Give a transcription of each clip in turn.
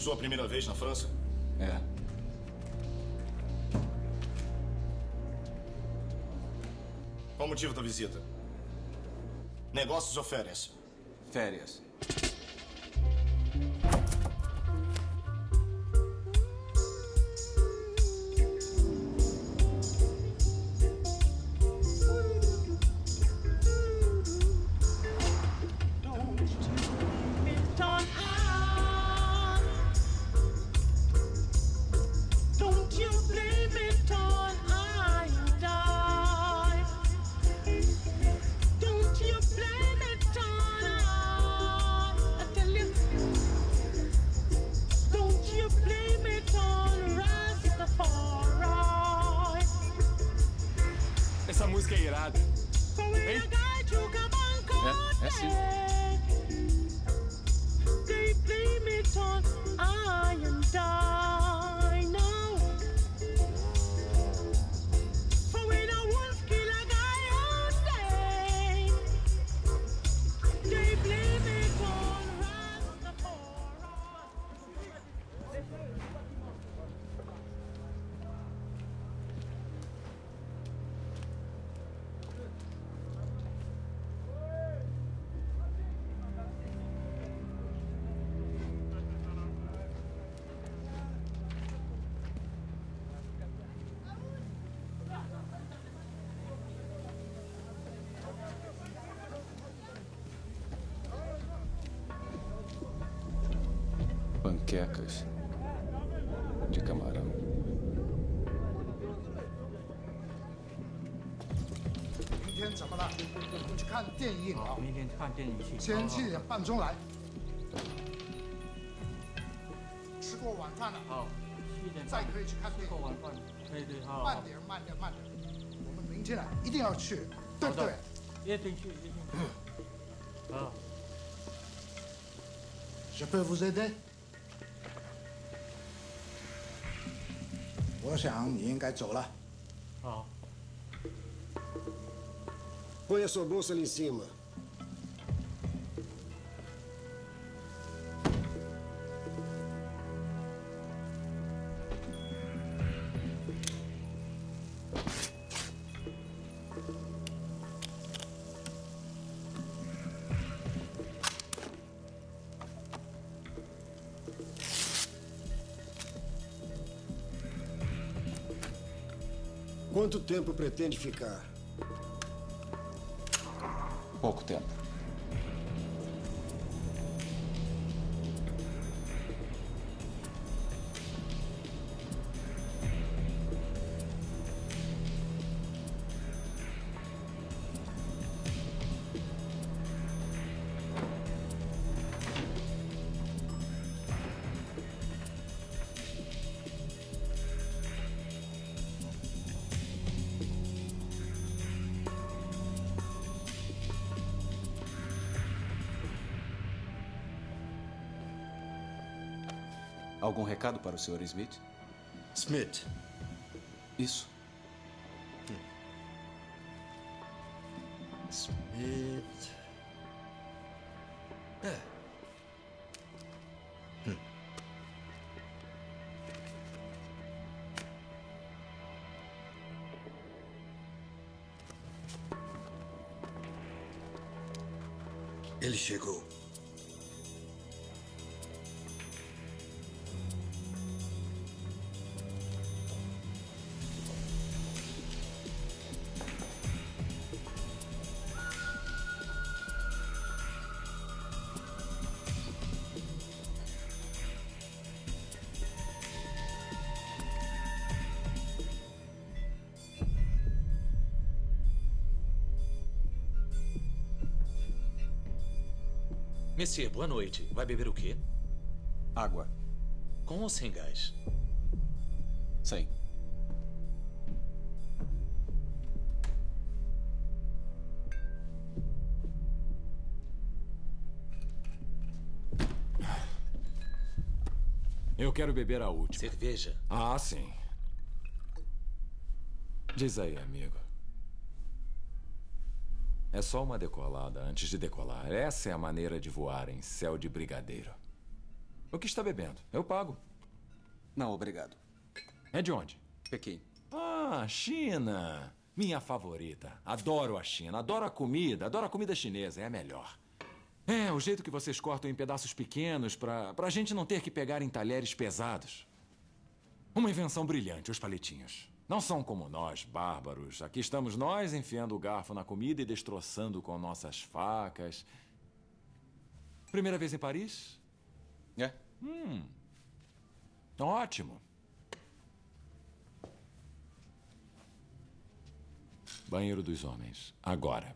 Sua primeira vez na França? É. Qual o motivo da visita? Negócios ou férias? Férias. Essa música é irada. Hein? É sim. They blame it on I and I now. For when a wolf kill a guy all day, they blame it on Rastafari. Panquecas de camarão. 明天怎么了？我们去看电影啊！ 明天看电影去。 先7点半钟来。吃过晚饭了？ 好，7点半再可以去看电影。 吃过晚饭。对对，好。 慢点，慢点，慢点。我们明天啊，一定要去，对不对？ 一定去，一定去。好。 Je peux vous aider？ 我想你应该走了。 好。 Põe a sua bolsa ali em cima. Quanto tempo pretende ficar? Pouco tempo. Algum recado para o Sr. Smith? Smith. Isso. Smith. É. Ele chegou. Monsieur, boa noite. Vai beber o quê? Água. Com ou sem gás? Sem. Eu quero beber a última. Cerveja? Ah, sim. Diz aí, amigo. É só uma decolada antes de decolar. Essa é a maneira de voar em céu de brigadeiro. O que está bebendo? Eu pago. Não, obrigado. É de onde? Pequim. Ah, China. Minha favorita. Adoro a China. Adoro a comida chinesa. É a melhor. É, o jeito que vocês cortam em pedaços pequenos pra gente não ter que pegar em talheres pesados. Uma invenção brilhante, os palitinhos. Não são como nós, bárbaros. Aqui estamos nós enfiando o garfo na comida e destroçando com nossas facas. Primeira vez em Paris? É? Ótimo. Banheiro dos homens. Agora.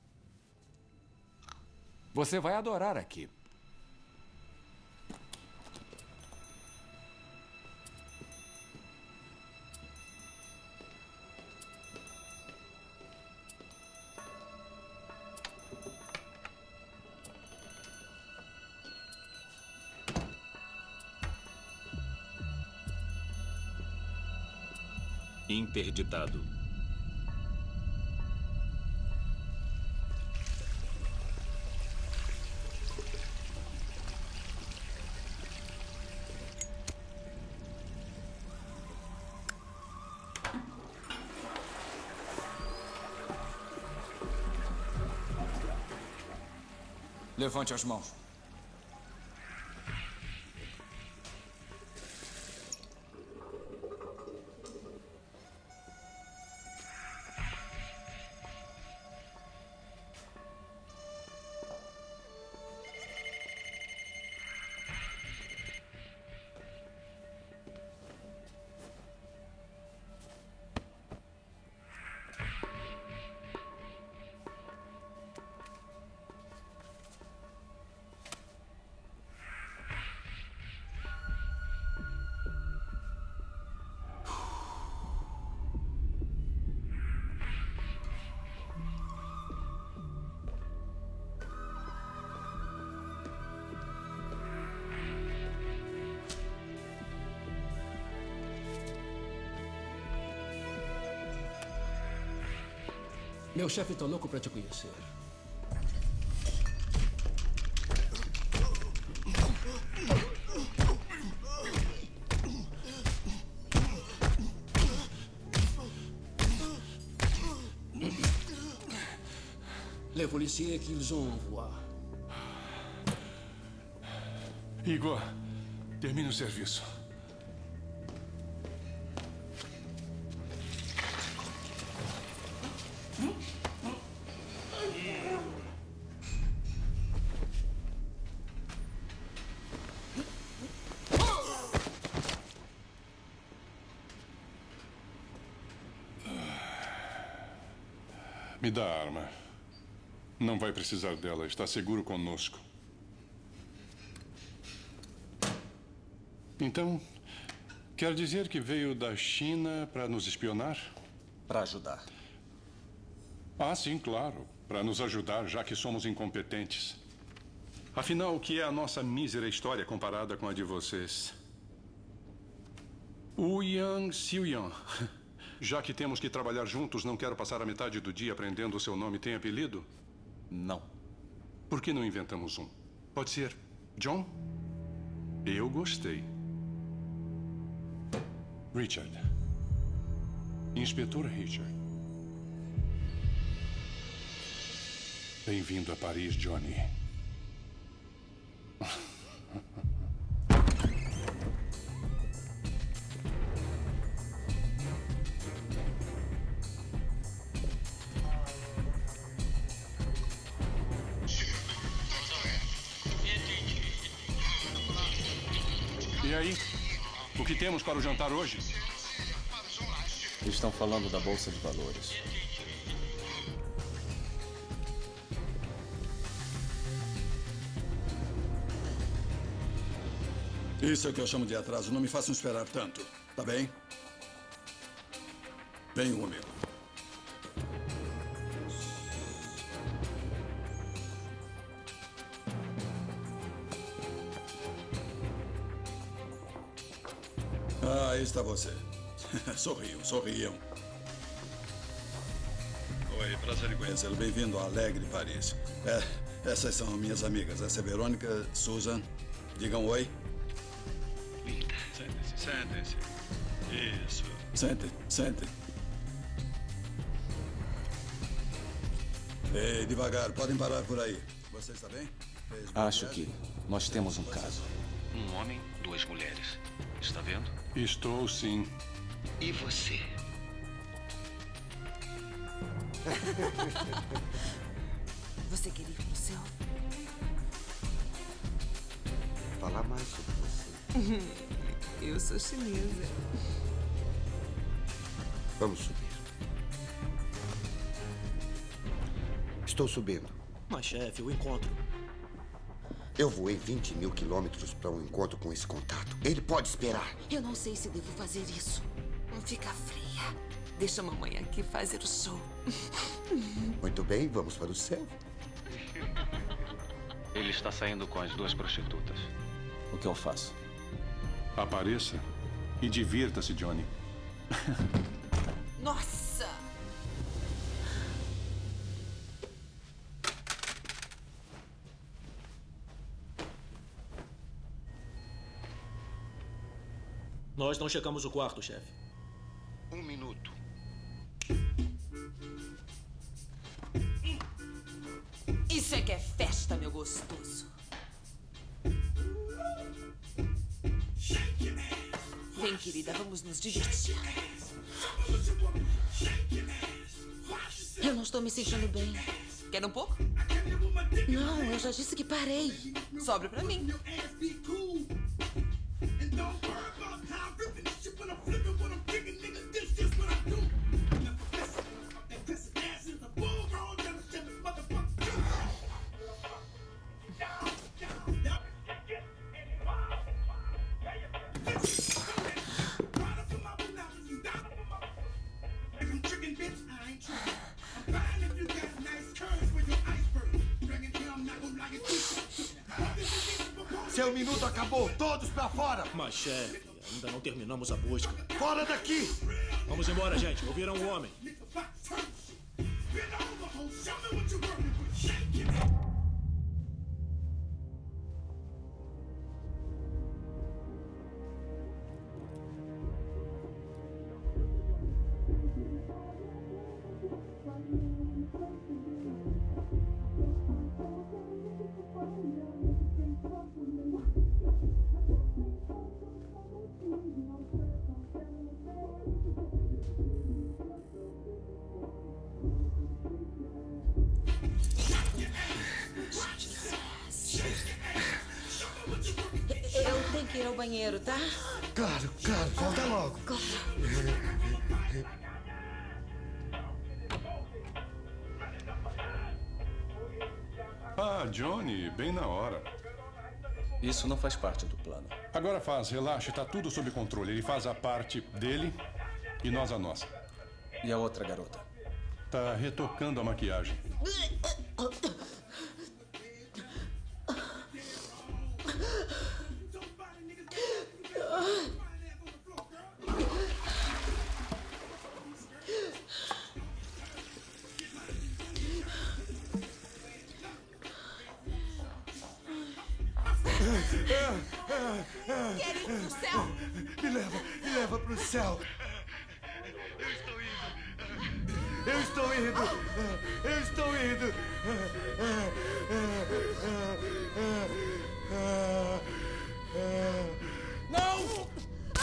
Você vai adorar aqui. Interditado. Levante as mãos. Meu chefe tá louco pra te conhecer. Les policiers qu'ils ont envoie. Igor, termine o serviço. Me dá a arma. Não vai precisar dela. Está seguro conosco. Então, quer dizer que veio da China para nos espionar? Para ajudar. Ah, sim, claro. Para nos ajudar, já que somos incompetentes. Afinal, o que é a nossa mísera história comparada com a de vocês? Wu Yang Xiuyan. Já que temos que trabalhar juntos, não quero passar a metade do dia aprendendo o seu nome. Tem apelido? Não. Por que não inventamos um? Pode ser John? Eu gostei. Richard. Inspetor Richard. Bem-vindo a Paris, Johnny. E aí? O que temos para o jantar hoje? Estão falando da Bolsa de Valores. Isso é o que eu chamo de atraso. Não me façam esperar tanto, tá bem? Venham comigo. Ah, aí está você. Sorriam, sorriam. Oi, prazer em conhecê-lo. Bem-vindo a Alegre Paris. Essas são minhas amigas. Essa é Verônica, Susan. Digam oi. Sentem-se. Isso. Sente, sente. Ei, devagar, podem parar por aí. Você está bem? Fez boa Acho viagem? que nós temos um caso. Um homem, 2 mulheres. Está vendo? Estou sim. E você? Você quer ir pro céu? Falar mais sobre você. Eu sou chinesa. Vamos subir. Estou subindo. Mas, chefe, o encontro. Eu voei 20 mil quilômetros para um encontro com esse contato. Ele pode esperar. Eu não sei se devo fazer isso. Não fica fria. Deixa a mamãe aqui fazer o show. Muito bem, vamos para o céu. Ele está saindo com as 2 prostitutas. O que eu faço? Apareça e divirta-se, Johnny. Nossa! Nós não checamos o quarto, chefe. 1 minuto. Isso é que é festa, meu gostoso. Vem, querida, vamos nos divertir. Eu não estou me sentindo bem. Quer um pouco? Não, eu já disse que parei. Sobre pra mim. Seu minuto acabou. Todos pra fora. Mas, chefe, ainda não terminamos a busca. Fora daqui! Vamos embora, gente. Ouviram um homem. Eu tenho que ir ao banheiro, tá? Claro, claro. Volta logo. Ah, Johnny, bem na hora. Isso não faz parte do plano. Agora faz, relaxa, tá tudo sob controle. Ele faz a parte dele e nós a nossa. E a outra garota? Tá retocando a maquiagem. Quer ir pro céu? Me leva pro céu. Eu estou indo. Eu estou indo. Não!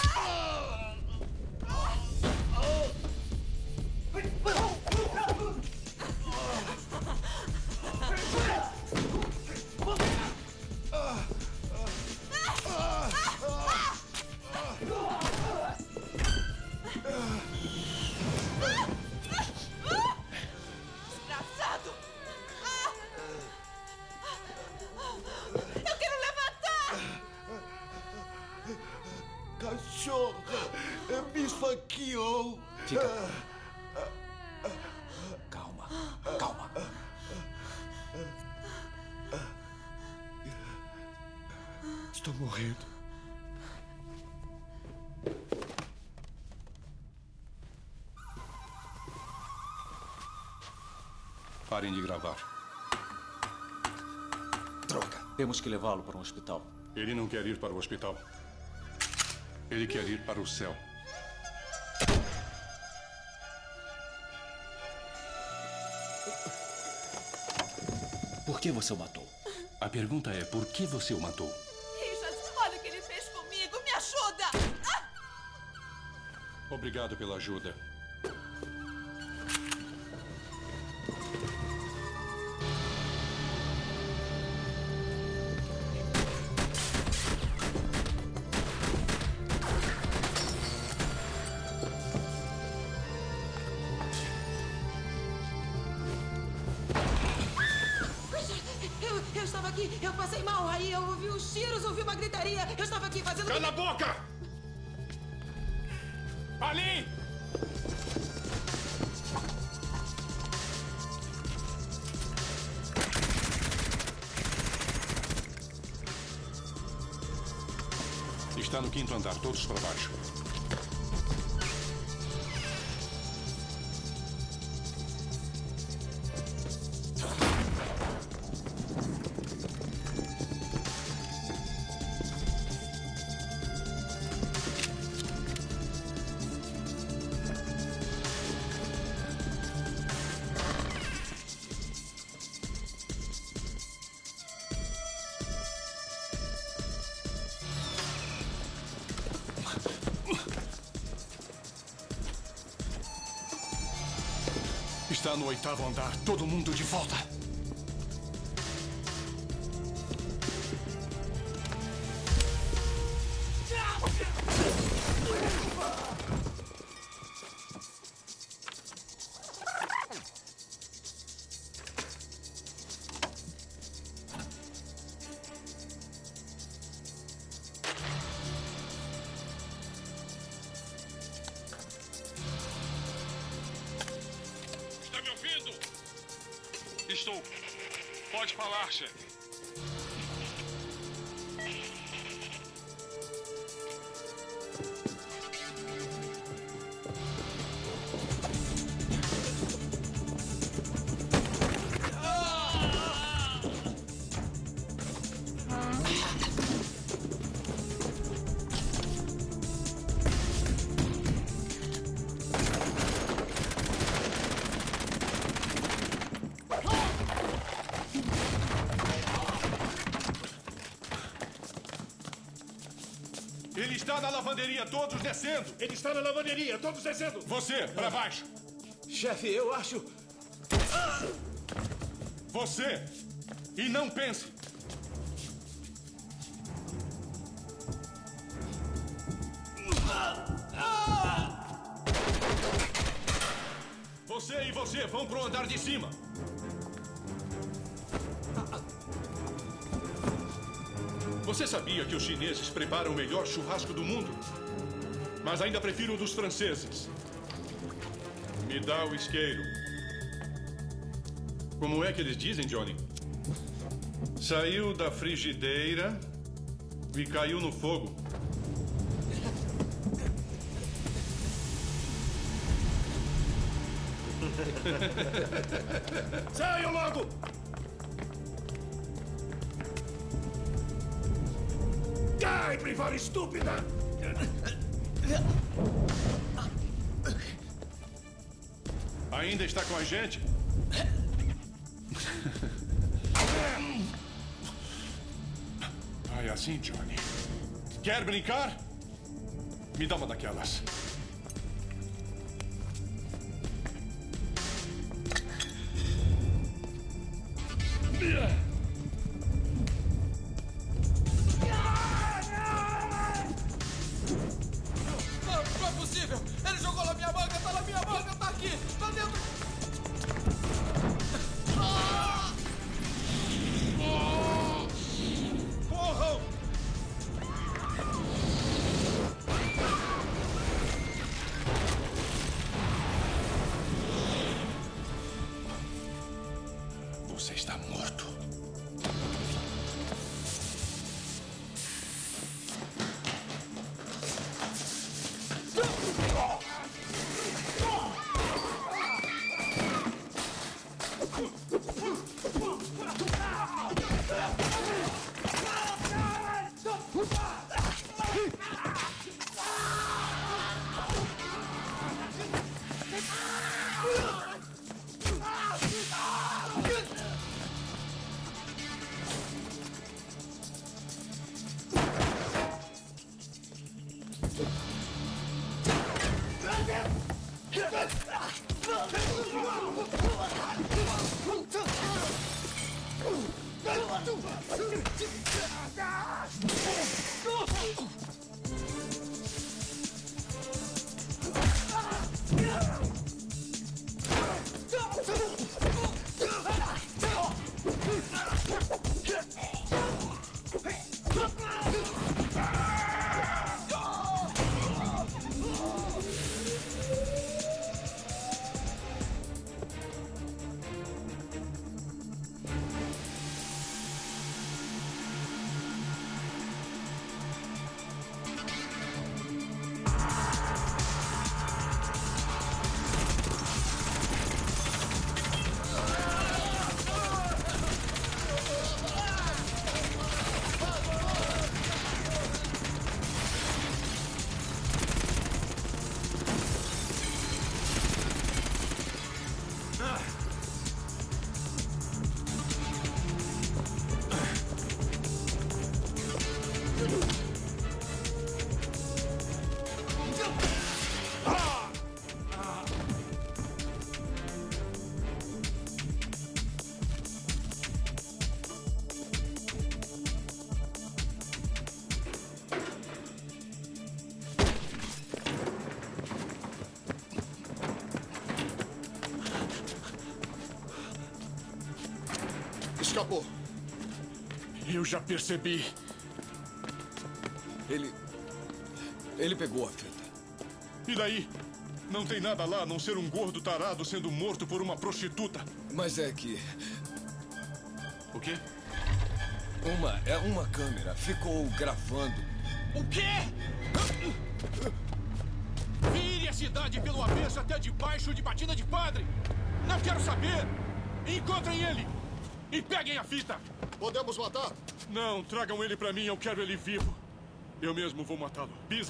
Desgraçado! Eu quero levantar! Cachorra, me esfaqueou. Fica. Calma, calma. Estou morrendo. Parem de gravar. Droga. Temos que levá-lo para um hospital. Ele não quer ir para o hospital. Ele quer ir para o céu. Por que você o matou? A pergunta é, por que você o matou? Richard, olha o que ele fez comigo. Me ajuda! Obrigado pela ajuda. Eu estava aqui, eu passei mal, aí eu ouvi os tiros, ouvi uma gritaria. Eu estava aqui fazendo... Cala a boca! Ali! Está no 5º andar, todos para baixo. Está no 8º andar. Todo mundo de volta. Estou. Pode falar, chefe. Ele está na lavanderia, todos descendo. Ele está na lavanderia, todos descendo. Você, para baixo. Chefe, eu acho... Você. E não pense. Você e você vão pro andar de cima. Você sabia que os chineses preparam o melhor churrasco do mundo? Mas ainda prefiro o dos franceses. Me dá o isqueiro. Como é que eles dizem, Johnny? Saiu da frigideira e caiu no fogo. Saiam logo! Cai, privada estúpida! Ainda está com a gente? Vai assim, Johnny. Quer brincar? Me dá uma daquelas. Não é possível! Ele jogou na minha manga, tá na minha manga, tá aqui, tá dentro! Corram! escapou. Eu já percebi. Ele pegou a fita. E daí? Não tem nada lá a não ser um gordo tarado sendo morto por uma prostituta. Mas é que... O quê? Uma câmera ficou gravando. O quê? Vire a cidade pelo avesso até debaixo de Batina de Padre. Não quero saber. Encontrem ele. E peguem a fita. Podemos matar? Não, tragam ele pra mim. Eu quero ele vivo. Eu mesmo vou matá-lo. Pisa.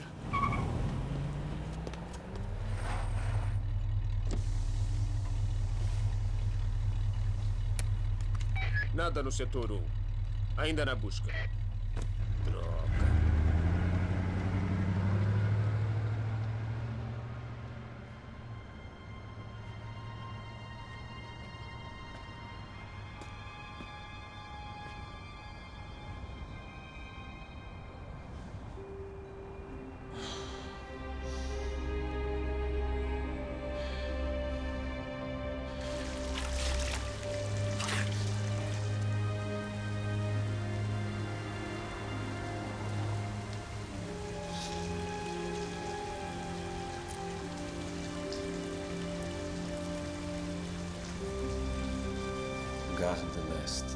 Nada no setor 1. Ainda na busca. Droga. Gare de l'Est.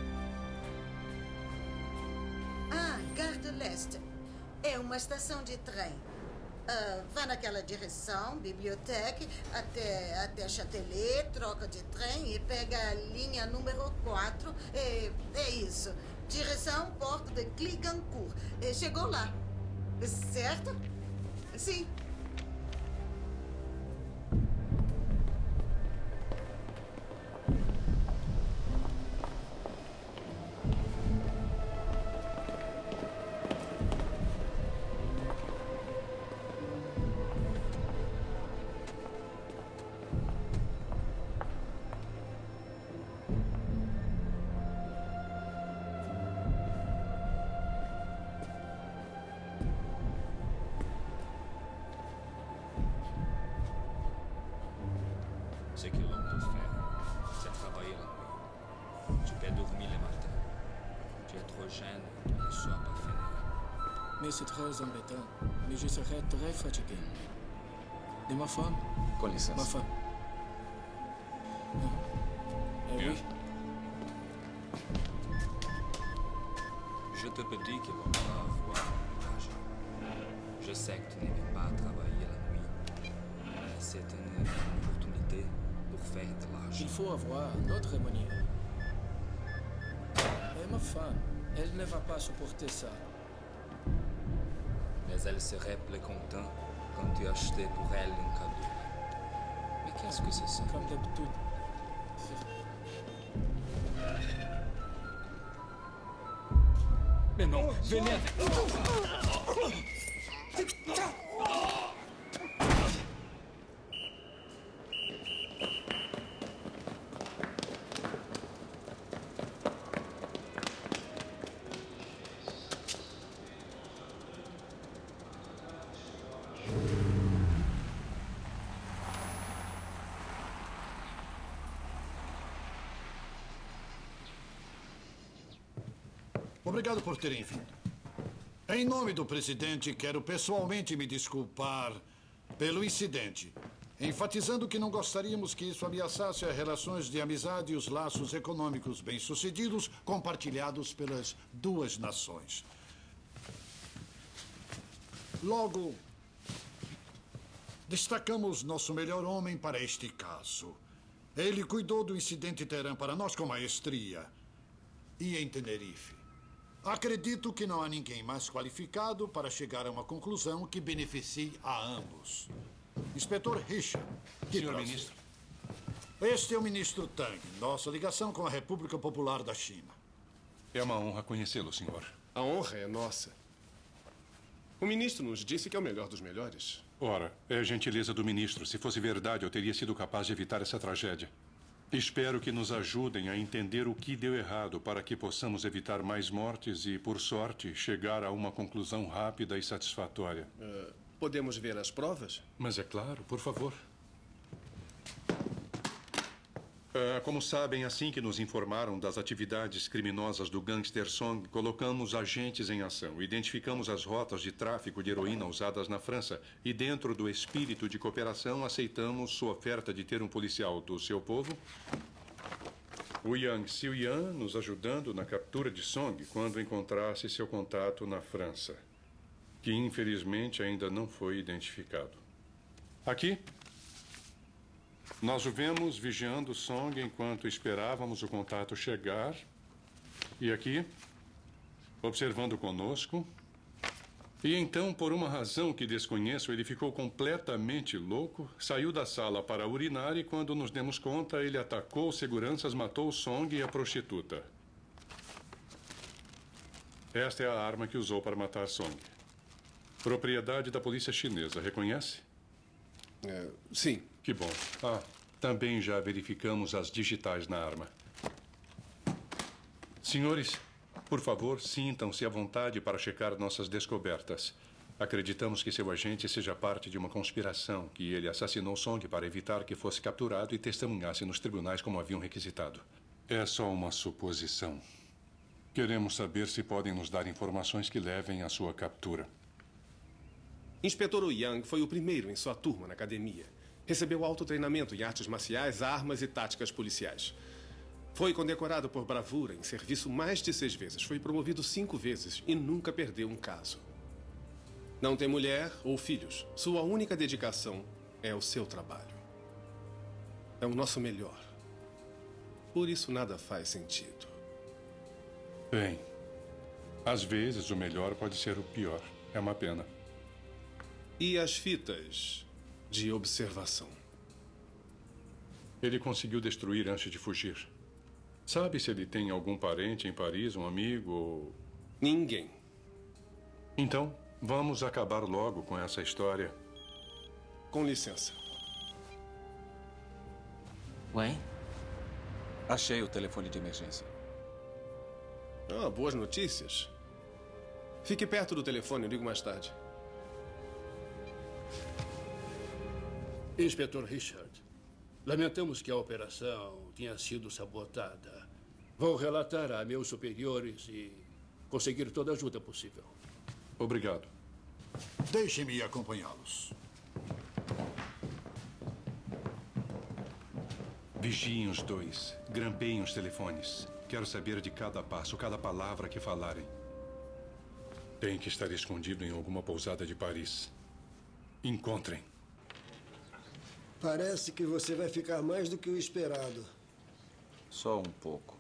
Gare de l'Est. É uma estação de trem. Vá naquela direção, biblioteca, até Châtelet, troca de trem e pega a linha número 4. É isso. Direção Porto de Clignancourt. Chegou lá. Certo? Sim. C'est que l'on peut faire, c'est travailler la nuit. Tu peux dormir le matin. Tu es trop jeune pour ne sois pas fini. Mais c'est très embêtant. Mais je serai très fatigué. Et ma femme? Com licença. Ma femme. Oui. Je te dis que l'on va avoir l'argent. Je sais que tu n'aimes pas travailler la nuit. Mais c'est une opportunité pour faire de l'argent. Il faut avoir d'autres manières. Et ma femme, elle ne va pas supporter ça. Mais elle serait plus contente quand tu achetais pour elle un cadeau. Mais qu'est-ce que c'est ça? Comme d'habitude. Mais non, venez avec moi. Obrigado por terem vindo. Em nome do presidente, quero pessoalmente me desculpar pelo incidente, enfatizando que não gostaríamos que isso ameaçasse as relações de amizade e os laços econômicos bem-sucedidos compartilhados pelas duas nações. Logo, destacamos nosso melhor homem para este caso. Ele cuidou do incidente Teherã para nós com maestria. E em Tenerife. Acredito que não há ninguém mais qualificado para chegar a uma conclusão que beneficie a ambos. Inspetor Richard. Senhor ministro. Este é o ministro Tang, nossa ligação com a República Popular da China. É uma honra conhecê-lo, senhor. A honra é nossa. O ministro nos disse que é o melhor dos melhores. Ora, é gentileza do ministro. Se fosse verdade, eu teria sido capaz de evitar essa tragédia. Espero que nos ajudem a entender o que deu errado para que possamos evitar mais mortes e, por sorte, chegar a uma conclusão rápida e satisfatória. Podemos ver as provas? Mas é claro, por favor. Como sabem, assim que nos informaram das atividades criminosas do gangster Song, colocamos agentes em ação. Identificamos as rotas de tráfico de heroína usadas na França e, dentro do espírito de cooperação, aceitamos sua oferta de ter um policial do seu povo, o Yang Xiuyan, nos ajudando na captura de Song quando encontrasse seu contato na França, que infelizmente ainda não foi identificado. Aqui, nós o vemos vigiando Song enquanto esperávamos o contato chegar. E aqui, observando conosco. E então, por uma razão que desconheço, ele ficou completamente louco, saiu da sala para urinar e, quando nos demos conta, ele atacou os seguranças, matou Song e a prostituta. Esta é a arma que usou para matar Song. Propriedade da polícia chinesa, reconhece? Sim. Que bom. Também já verificamos as digitais na arma. Senhores, por favor, sintam-se à vontade para checar nossas descobertas. Acreditamos que seu agente seja parte de uma conspiração, que ele assassinou Song para evitar que fosse capturado e testemunhasse nos tribunais como haviam requisitado. É só uma suposição. Queremos saber se podem nos dar informações que levem à sua captura. Inspetor Yang foi o primeiro em sua turma na academia. Recebeu alto treinamento em artes marciais, armas e táticas policiais. Foi condecorado por bravura em serviço mais de 6 vezes. Foi promovido 5 vezes e nunca perdeu um caso. Não tem mulher ou filhos. Sua única dedicação é o seu trabalho. É o nosso melhor. Por isso nada faz sentido. Bem, às vezes o melhor pode ser o pior. É uma pena. E as fitas de observação? Ele conseguiu destruir antes de fugir. Sabe se ele tem algum parente em Paris, um amigo ou... Ninguém. Então, vamos acabar logo com essa história. Com licença. Wayne? Achei o telefone de emergência. Boas notícias. Fique perto do telefone, eu ligo mais tarde. Inspetor Richard, lamentamos que a operação tenha sido sabotada. Vou relatar a meus superiores e conseguir toda a ajuda possível. Obrigado. Deixem-me acompanhá-los. Vigiem os dois. Grampeiem os telefones. Quero saber de cada passo, cada palavra que falarem. Tem que estar escondido em alguma pousada de Paris. Encontrem. Parece que você vai ficar mais do que o esperado. Só um pouco.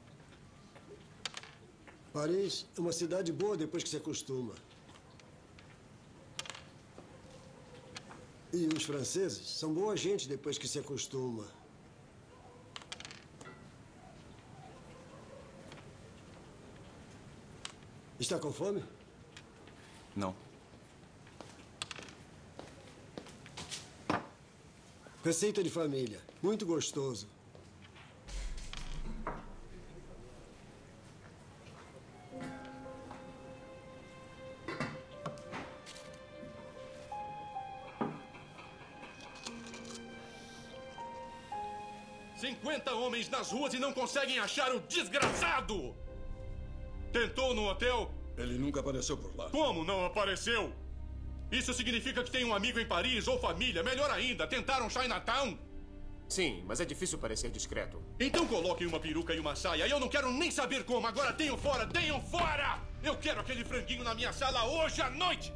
Paris é uma cidade boa depois que se acostuma. E os franceses são boa gente depois que se acostuma. Está com fome? Não. Receita de família. Muito gostoso. Homens nas ruas e não conseguem achar o desgraçado! Tentou no hotel? Ele nunca apareceu por lá. Como não apareceu? Isso significa que tem um amigo em Paris ou família. Melhor ainda, tentaram Chinatown? Sim, mas é difícil parecer discreto. Então coloquem uma peruca e uma saia. Eu não quero nem saber como. Agora tenham fora, tenham fora! Eu quero aquele franguinho na minha sala hoje à noite!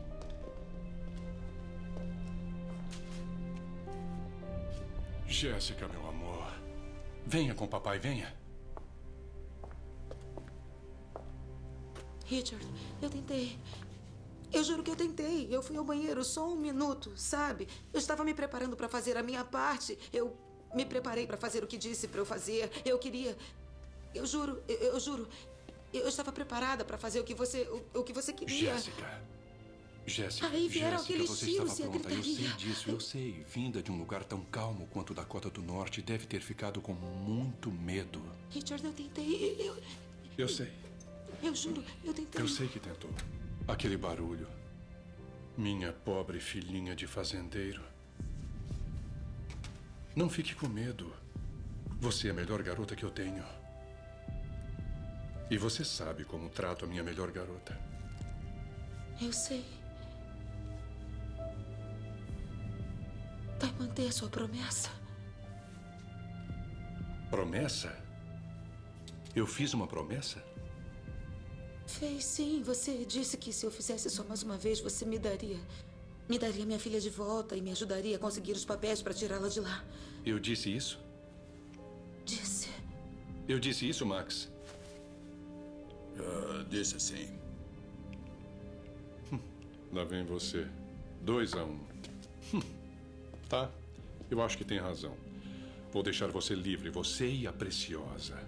Jéssica, meu amor. Venha com o papai, venha. Richard, eu tentei. Eu juro que eu tentei. Eu fui ao banheiro só 1 minuto, sabe? Eu estava me preparando para fazer a minha parte. Eu me preparei para fazer o que disse para eu fazer. Eu queria... Eu juro, eu juro. Eu estava preparada para fazer o que você queria. Jéssica, Aí vieram Jéssica, aqueles você tiros estava e a pronta. Eu sei gritaria. disso, eu sei. Vinda de um lugar tão calmo quanto Dakota do Norte, deve ter ficado com muito medo. Richard, eu tentei. Eu sei. Eu juro, eu tentei. Eu sei que tentou. Aquele barulho. Minha pobre filhinha de fazendeiro. Não fique com medo. Você é a melhor garota que eu tenho. E você sabe como trato a minha melhor garota. Eu sei. Vai manter a sua promessa? Promessa? Eu fiz uma promessa? Fez sim. Você disse que se eu fizesse só mais uma vez, você me daria minha filha de volta e me ajudaria a conseguir os papéis para tirá-la de lá. Eu disse isso? Disse. Eu disse isso, Max? Disse sim. Lá vem você. 2-1. Tá, eu acho que tem razão. Vou deixar você livre, você e a Preciosa.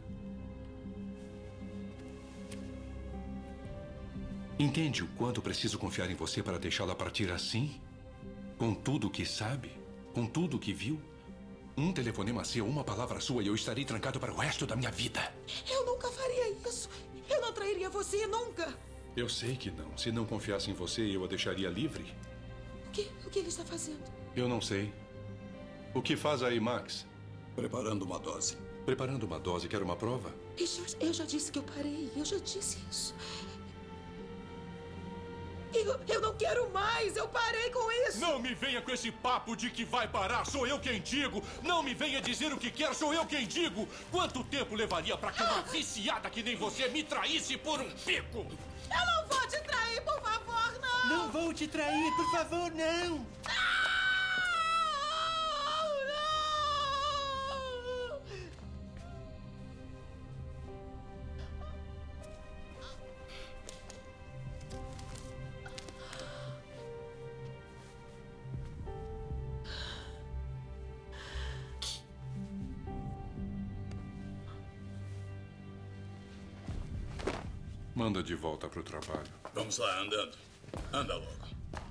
Entende o quanto preciso confiar em você para deixá-la partir assim? Com tudo o que sabe? Com tudo o que viu? Um telefonema seu, uma palavra sua e eu estarei trancado para o resto da minha vida. Eu nunca faria isso. Eu não trairia você, nunca. Eu sei que não. Se não confiasse em você, eu a deixaria livre. O que ele está fazendo? Eu não sei. O que faz aí, Max? Preparando uma dose. Preparando uma dose? Quer uma prova? Eu já disse que eu parei. Eu já disse isso. Eu não quero mais. Eu parei com isso. Não me venha com esse papo de que vai parar. Sou eu quem digo. Não me venha dizer o que quer. Sou eu quem digo. Quanto tempo levaria para que uma viciada que nem você me traísse por um pico? Eu não vou te trair, por favor, não! Não vou te trair, por favor, não! Manda de volta para o trabalho. Vamos lá, andando. Anda logo.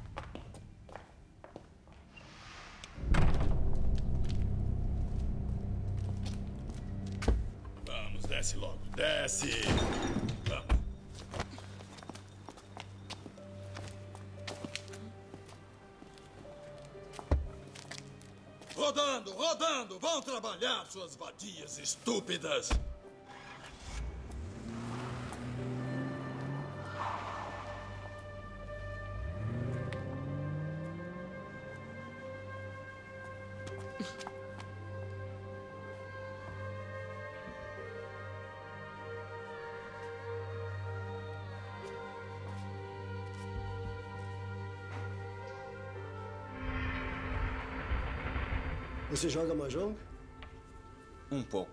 Vamos, desce logo. Desce! Vamos. Rodando, rodando! Vão trabalhar, suas vadias estúpidas! Você joga Mahjong? Um pouco.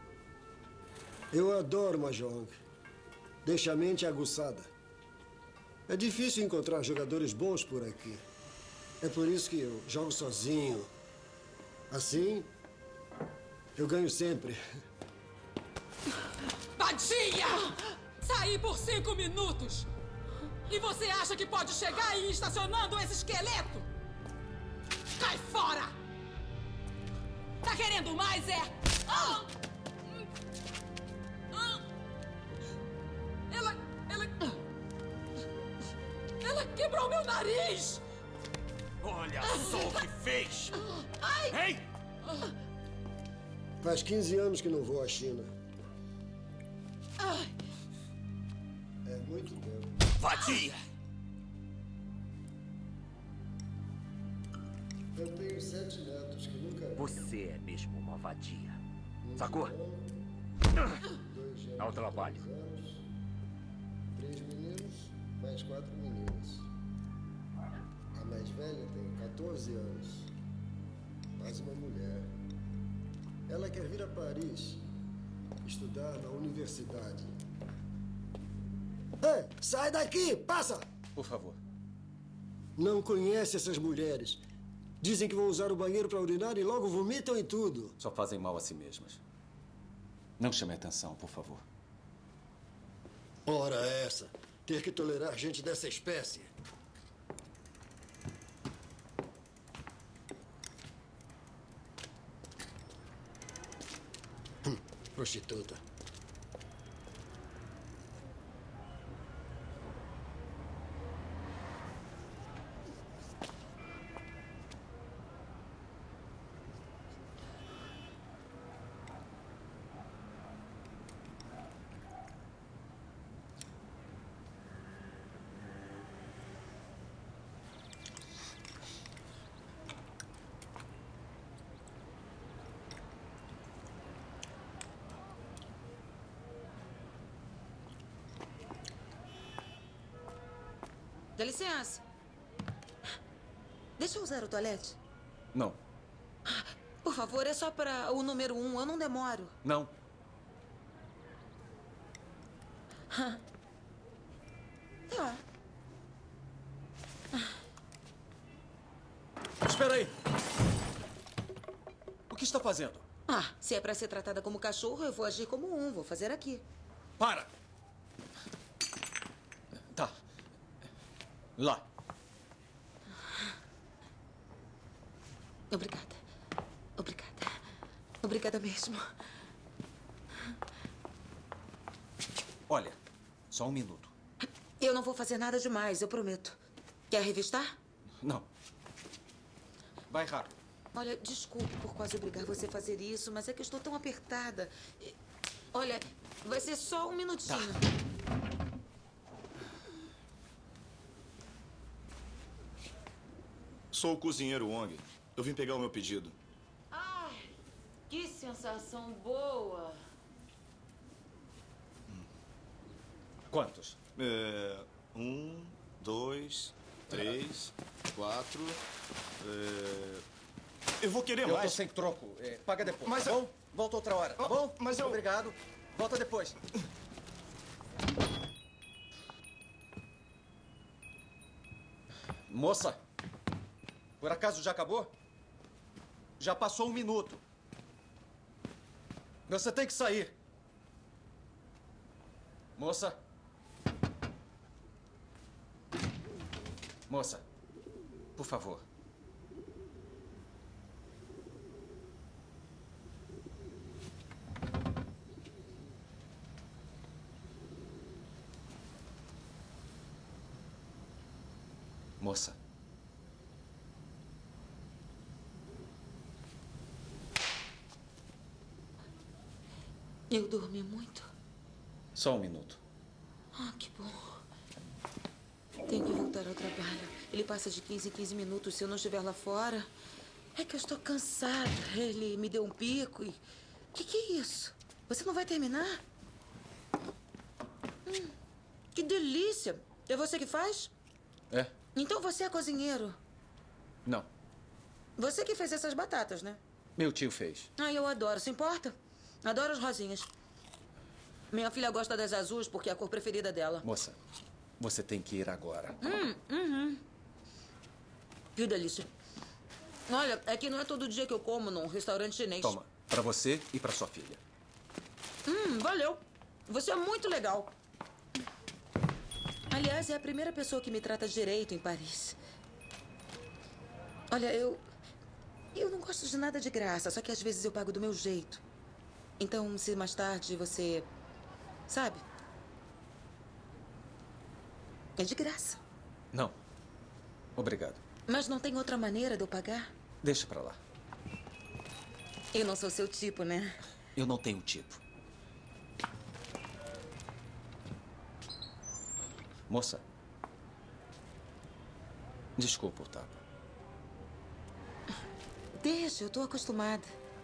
Eu adoro Mahjong. Deixa a mente aguçada. É difícil encontrar jogadores bons por aqui. É por isso que eu jogo sozinho. Assim, eu ganho sempre. Badia! Saí por 5 minutos! E você acha que pode chegar aí estacionando esse esqueleto? Cai fora! Tá querendo mais, é? Ela quebrou meu nariz! Olha só o que fez! Ai! Ei! Faz 15 anos que não vou à China. É muito tempo. Vadia! Eu tenho 7 netos que nunca vi. Você é mesmo uma vadia. Sacou? Ao trabalho. 3 meninos, mais 4 meninas. A mais velha tem 14 anos. Mais uma mulher. Ela quer vir a Paris estudar na universidade. Ei, sai daqui! Passa! Por favor. Não conhece essas mulheres. Dizem que vão usar o banheiro para urinar e logo vomitam em tudo. Só fazem mal a si mesmas. Não chame atenção, por favor. Ora essa. Ter que tolerar gente dessa espécie. Prostituta. Dá licença. Deixa eu usar o toalete. Não. Por favor, é só para o número 1. Eu não demoro. Não. Tá. Espera aí. O que está fazendo? Se é para ser tratada como cachorro, eu vou agir como um. Vou fazer aqui. Para! Tá. Lá. Obrigada. Obrigada. Obrigada mesmo. Olha, só um minuto. Eu não vou fazer nada demais, eu prometo. Quer revistar? Não. Vai rápido. Olha, desculpe por quase obrigar você a fazer isso, mas é que eu estou tão apertada. Olha, vai ser só um minutinho. Sou o cozinheiro Wong. Eu vim pegar o meu pedido. Ai, que sensação boa. Quantos? 1, 2, 3, 4. Eu vou querer Eu mais. tô sem troco. Paga depois, Mas tá bom? Volta outra hora, tá bom? Mas eu... Obrigado. Volta depois. Moça, por acaso já acabou? Já passou um minuto. Você tem que sair. Moça. Moça, por favor. Moça. Eu dormi muito? Só um minuto. Que bom. Tenho que voltar ao trabalho. Ele passa de 15 em 15 minutos se eu não estiver lá fora. É que eu estou cansada. Ele me deu um pico e... Que é isso? Você não vai terminar? Que delícia! É você que faz? É? Então você é cozinheiro. Não. Você que fez essas batatas, né? Meu tio fez. Eu adoro. Se importa? Adoro as rosinhas. Minha filha gosta das azuis porque é a cor preferida dela. Moça, você tem que ir agora. Que delícia. Olha, é que não é todo dia que eu como num restaurante chinês. Toma, pra você e pra sua filha. Valeu. Você é muito legal. Aliás, é a primeira pessoa que me trata direito em Paris. Olha, eu não gosto de nada de graça, só que às vezes eu pago do meu jeito. Então, se mais tarde você... Sabe? É de graça. Não. Obrigado. Mas não tem outra maneira de eu pagar? Deixa pra lá. Eu não sou seu tipo, né? Eu não tenho tipo. Moça. Desculpa o tapa. Deixa, eu tô acostumada.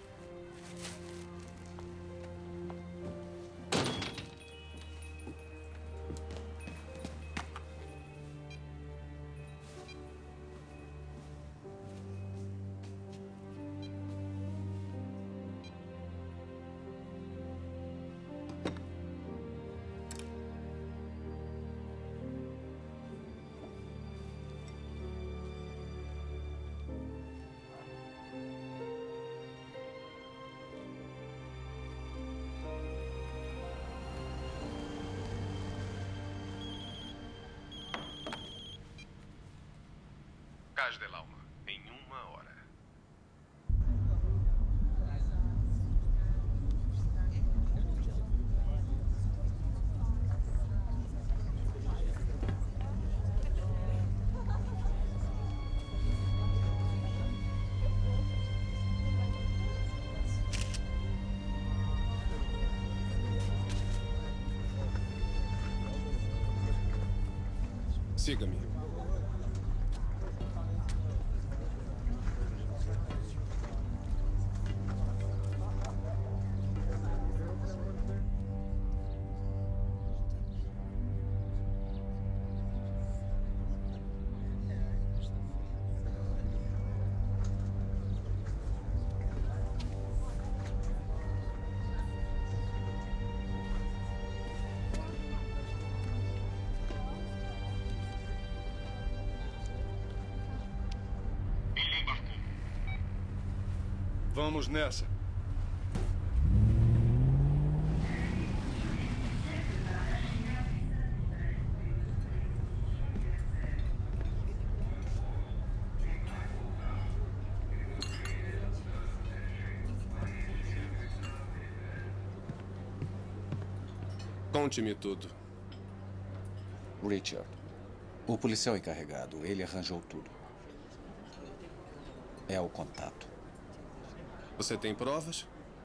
Cais del Alma, em 1 hora. Siga-me. Vamos nessa. Conte-me tudo. Richard, o policial encarregado, ele arranjou tudo. É o contato. Você tem provas?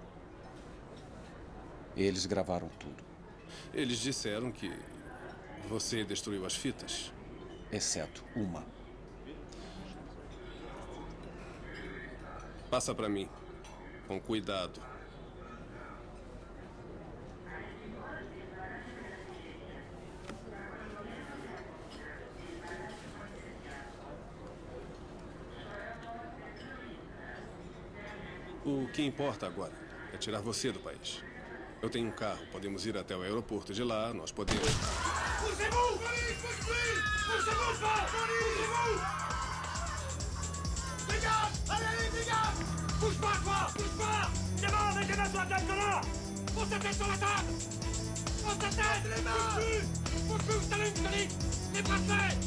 Eles gravaram tudo. Eles disseram que você destruiu as fitas. Exceto uma. Passa pra mim. Com cuidado. O que importa agora é tirar você do país. Eu tenho um carro, podemos ir até o aeroporto. De lá, nós podemos... Poussez-vous! Poussez-vous pas! Poussez-vous! Dégage! Allez, dégage! Bouge pas, toi! Bouge pas! C'est bon, mettez-la sur la tête de là! Pose ta tête sur la table! Pose ta tête! Les mains! Pousse plus! Salut! Les bracelets!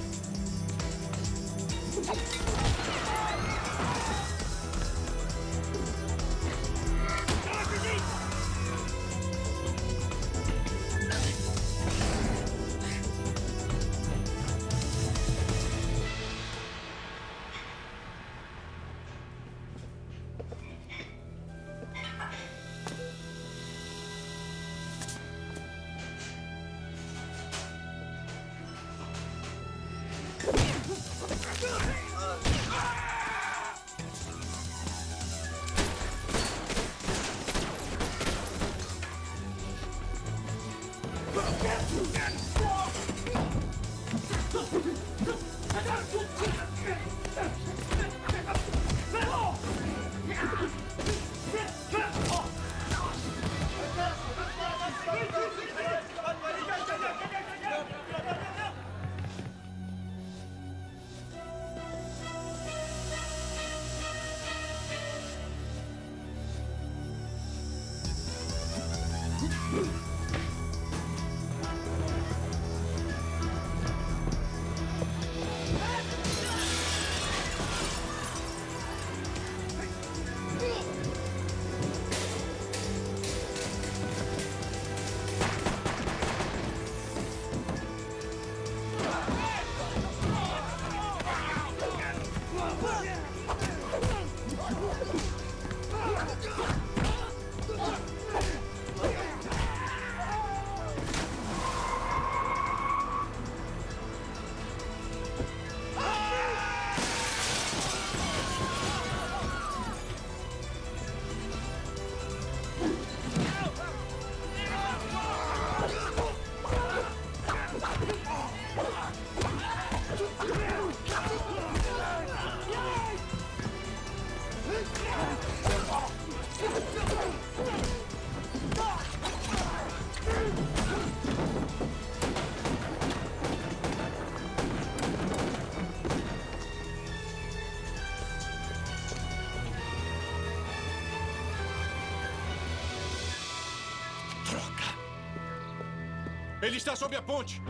Ele está sob a ponte!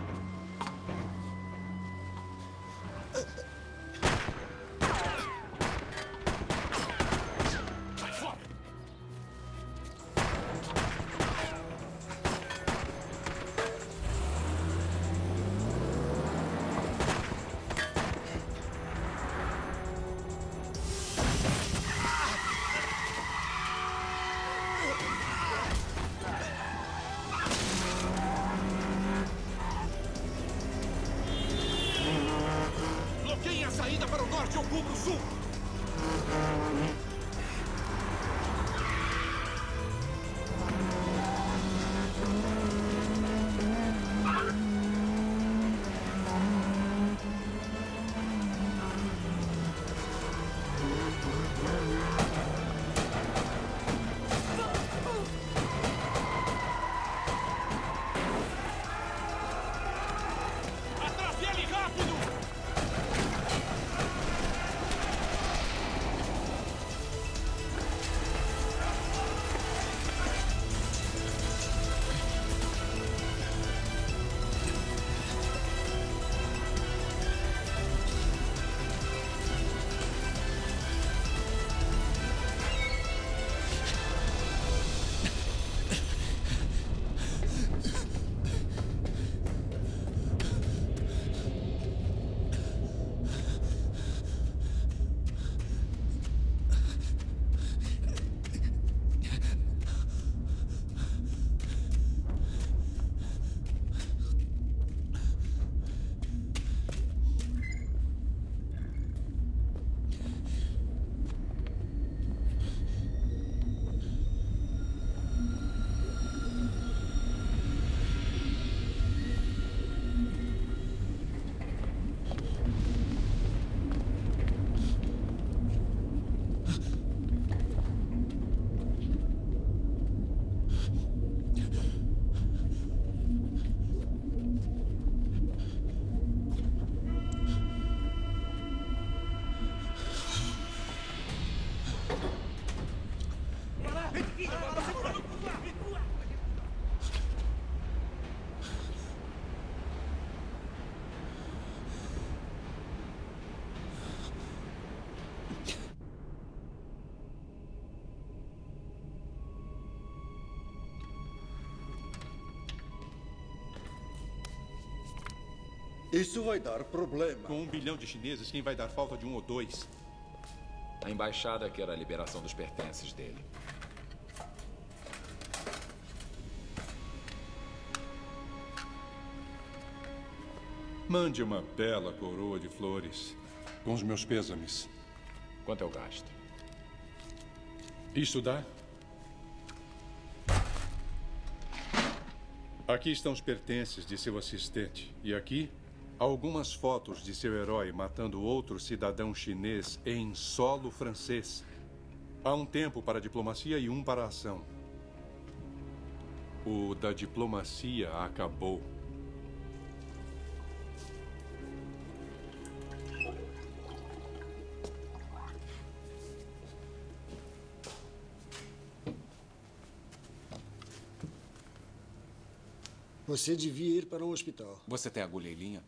Sai fora! Bloqueiem a saída para o norte ou cubra o sul! Atrás dele, rápido! Isso vai dar problema. Com 1 bilhão de chineses, quem vai dar falta de 1 ou 2? A embaixada quer a liberação dos pertences dele. Mande uma bela coroa de flores. Com os meus pêsames. Quanto é o gasto? Isto dá? Aqui estão os pertences de seu assistente. E aqui, algumas fotos de seu herói matando outro cidadão chinês em solo francês. Há um tempo para a diplomacia e um para a ação. O da diplomacia acabou. Você devia ir para um hospital. Você tem agulha e linha?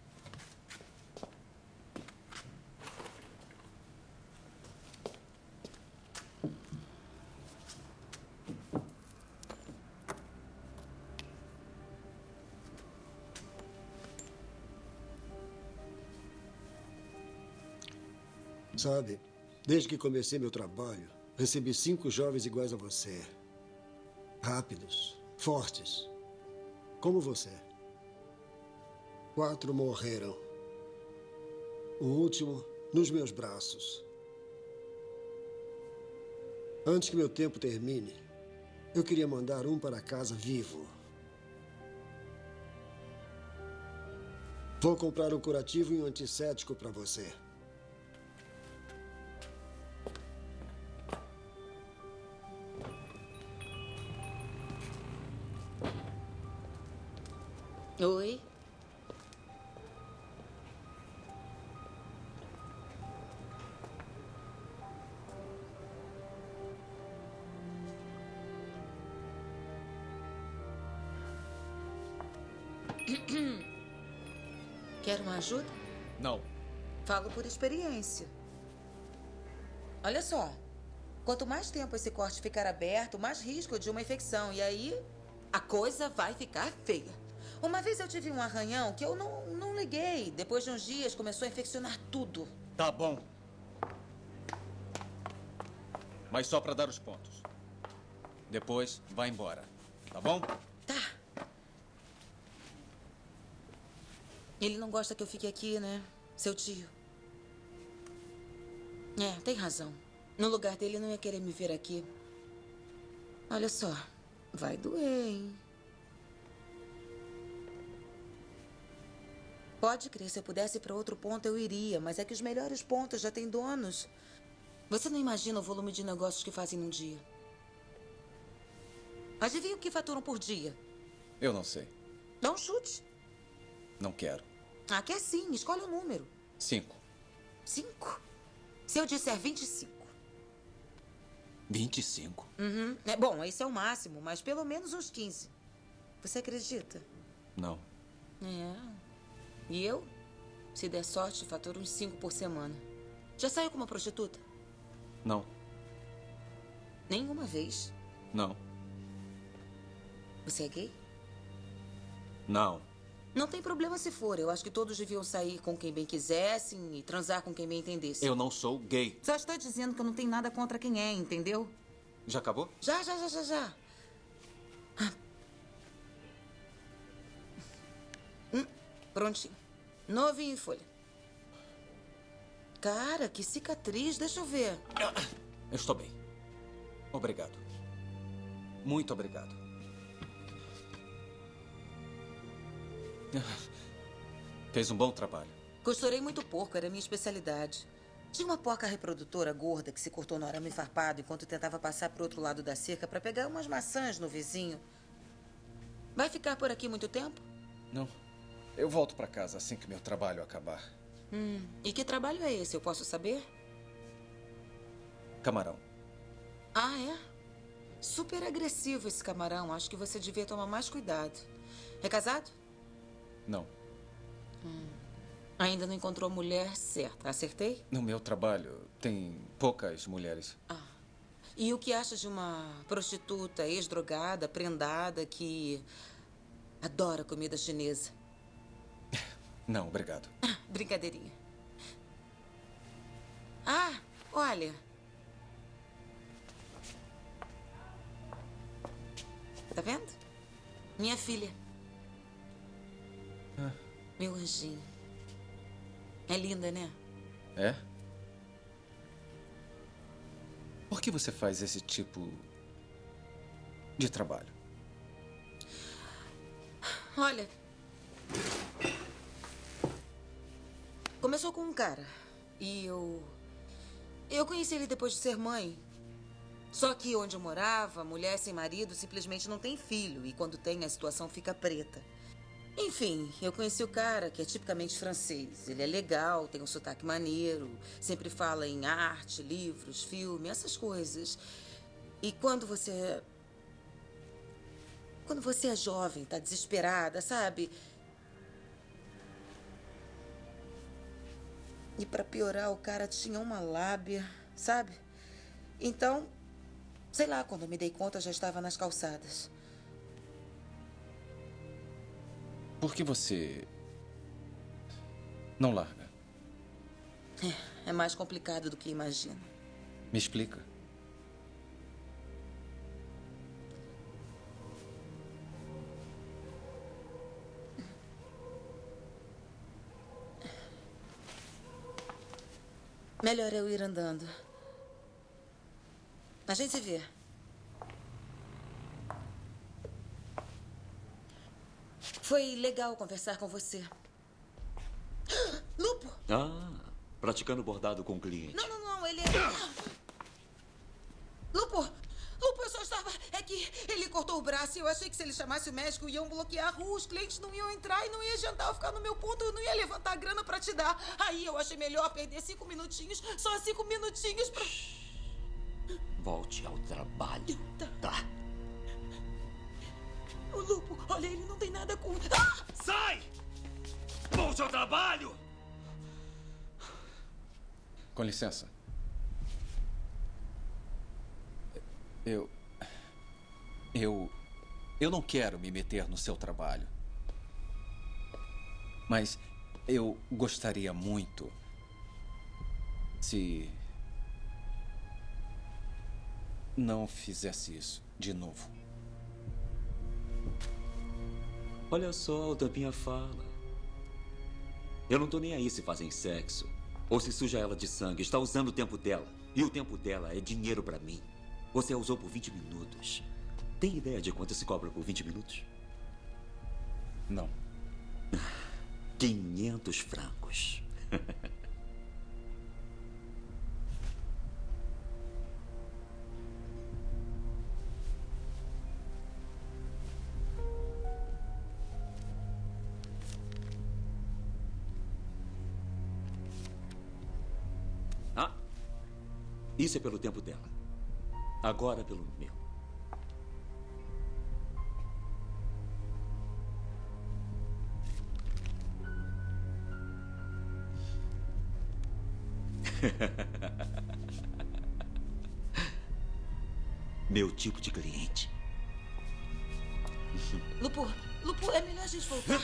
Sabe, desde que comecei meu trabalho, recebi 5 jovens iguais a você. Rápidos, fortes. Como você. 4 morreram. O último nos meus braços. Antes que meu tempo termine, eu queria mandar um para casa vivo. Vou comprar um curativo e um antisséptico para você. Oi? Quer uma ajuda? Não. Falo por experiência. Olha só. Quanto mais tempo esse corte ficar aberto, mais risco de uma infecção. E aí, a coisa vai ficar feia. Uma vez eu tive um arranhão que eu não liguei. Depois de uns dias, começou a infeccionar tudo. Tá bom. Mas só para dar os pontos. Depois, vai embora. Tá bom? Tá. Ele não gosta que eu fique aqui, né? Seu tio. É, tem razão. No lugar dele, não ia querer me ver aqui. Olha só. Vai doer, hein? Pode crer, se eu pudesse ir para outro ponto, eu iria. Mas é que os melhores pontos já têm donos. Você não imagina o volume de negócios que fazem num dia. Adivinha o que faturam por dia? Eu não sei. Dá um chute. Não quero. Ah, quer sim. Escolhe um número. 5. 5? Se eu disser 25. 25? Uhum. É, bom, esse é o máximo, mas pelo menos uns 15. Você acredita? Não. É. E eu, se der sorte, faturo uns 5 por semana. Já saiu com uma prostituta? Não. Nenhuma vez? Não. Você é gay? Não. Não tem problema se for. Eu acho que todos deviam sair com quem bem quisessem e transar com quem bem entendesse. Eu não sou gay. Só estou dizendo que eu não tenho nada contra quem é, entendeu? Já acabou? Já. Prontinho. Novinho em folha. Cara, que cicatriz. Deixa eu ver. Eu estou bem. Obrigado. Muito obrigado. Fez um bom trabalho. Costurei muito porco, era minha especialidade. Tinha uma porca reprodutora gorda que se cortou no arame farpado enquanto tentava passar pro outro lado da cerca para pegar umas maçãs no vizinho. Vai ficar por aqui muito tempo? Não. Eu volto para casa assim que meu trabalho acabar. E que trabalho é esse, eu posso saber? Camarão. Ah, é? Super agressivo esse camarão. Acho que você devia tomar mais cuidado. É casado? Não. Ainda não encontrou a mulher certa. Acertei? No meu trabalho tem poucas mulheres. E o que acha de uma prostituta ex-drogada, prendada, que adora comida chinesa? Não, obrigado. Brincadeirinha. Ah, olha. Tá vendo? Minha filha. Meu anjinho. É linda, né? É? Por que você faz esse tipo de trabalho? Olha. Começou com um cara. E eu conheci ele depois de ser mãe. Só que onde eu morava, mulher sem marido simplesmente não tem filho. E quando tem, a situação fica preta. Enfim, eu conheci o cara, que é tipicamente francês. Ele é legal, tem um sotaque maneiro, sempre fala em arte, livros, filme, essas coisas. E quando você é jovem, tá desesperada, sabe? E pra piorar, o cara tinha uma lábia, sabe? Então, sei lá, quando eu me dei conta, já estava nas calçadas. Por que você não larga? É mais complicado do que imagino. Me explica. Melhor eu ir andando. A gente se vê. Foi legal conversar com você. Lupo! Ah, praticando bordado com o cliente. Não, ele é... Lupo, eu só estava... É que ele cortou o braço e eu achei que se ele chamasse o médico iam bloquear a rua, os clientes não iam entrar e não ia jantar, eu ficar no meu ponto, eu não ia levantar a grana pra te dar. Aí eu achei melhor perder 5 minutinhos, só 5 minutinhos pra... Volte ao trabalho. Tá. O Lupo, olha, ele não tem nada com... Sai! Volte ao trabalho! Com licença. Eu não quero me meter no seu trabalho. Mas eu gostaria muito se não fizesse isso de novo. Olha só, o Tampinha fala. Eu não tô nem aí se fazem sexo ou se suja ela de sangue. Está usando o tempo dela. E o tempo dela é dinheiro pra mim. Você a usou por 20 minutos. Tem ideia de quanto se cobra por 20 minutos? Não. 500 francos. Isso é pelo tempo dela. Agora pelo meu. Meu tipo de cliente. Lupo, é melhor a gente voltar.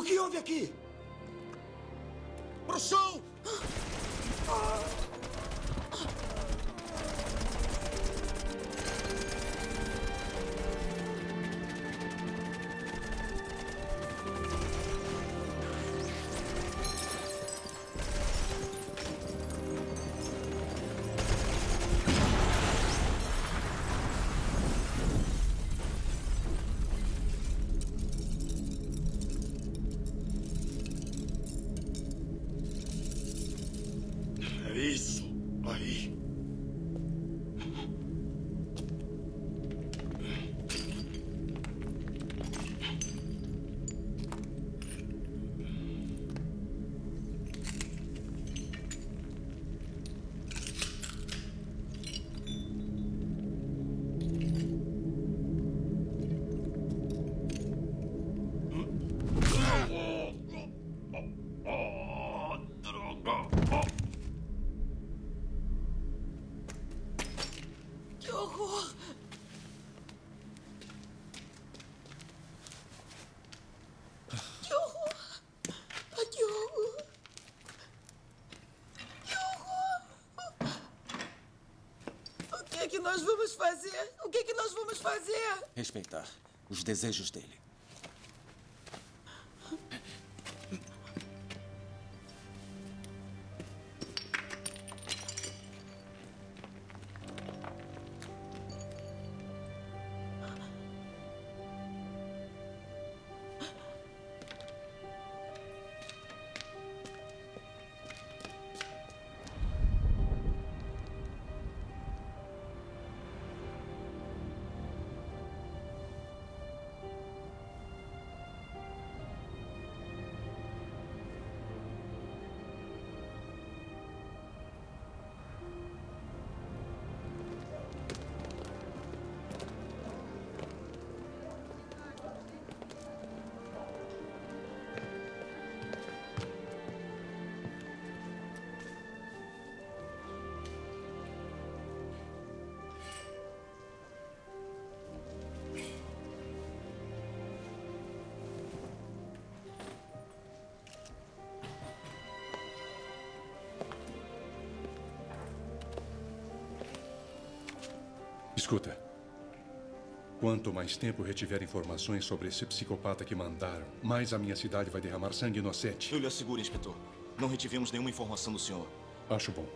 que houve aqui? Pro chão! Isso aí. Que horror! Que horror! Ai, que horror! Que horror! O que é que nós vamos fazer? O que é que nós vamos fazer? Respeitar os desejos dele. Escuta. Quanto mais tempo retiver informações sobre esse psicopata que mandaram, mais a minha cidade vai derramar sangue inocente. Eu lhe asseguro, inspetor. Não retivemos nenhuma informação do senhor. Acho bom.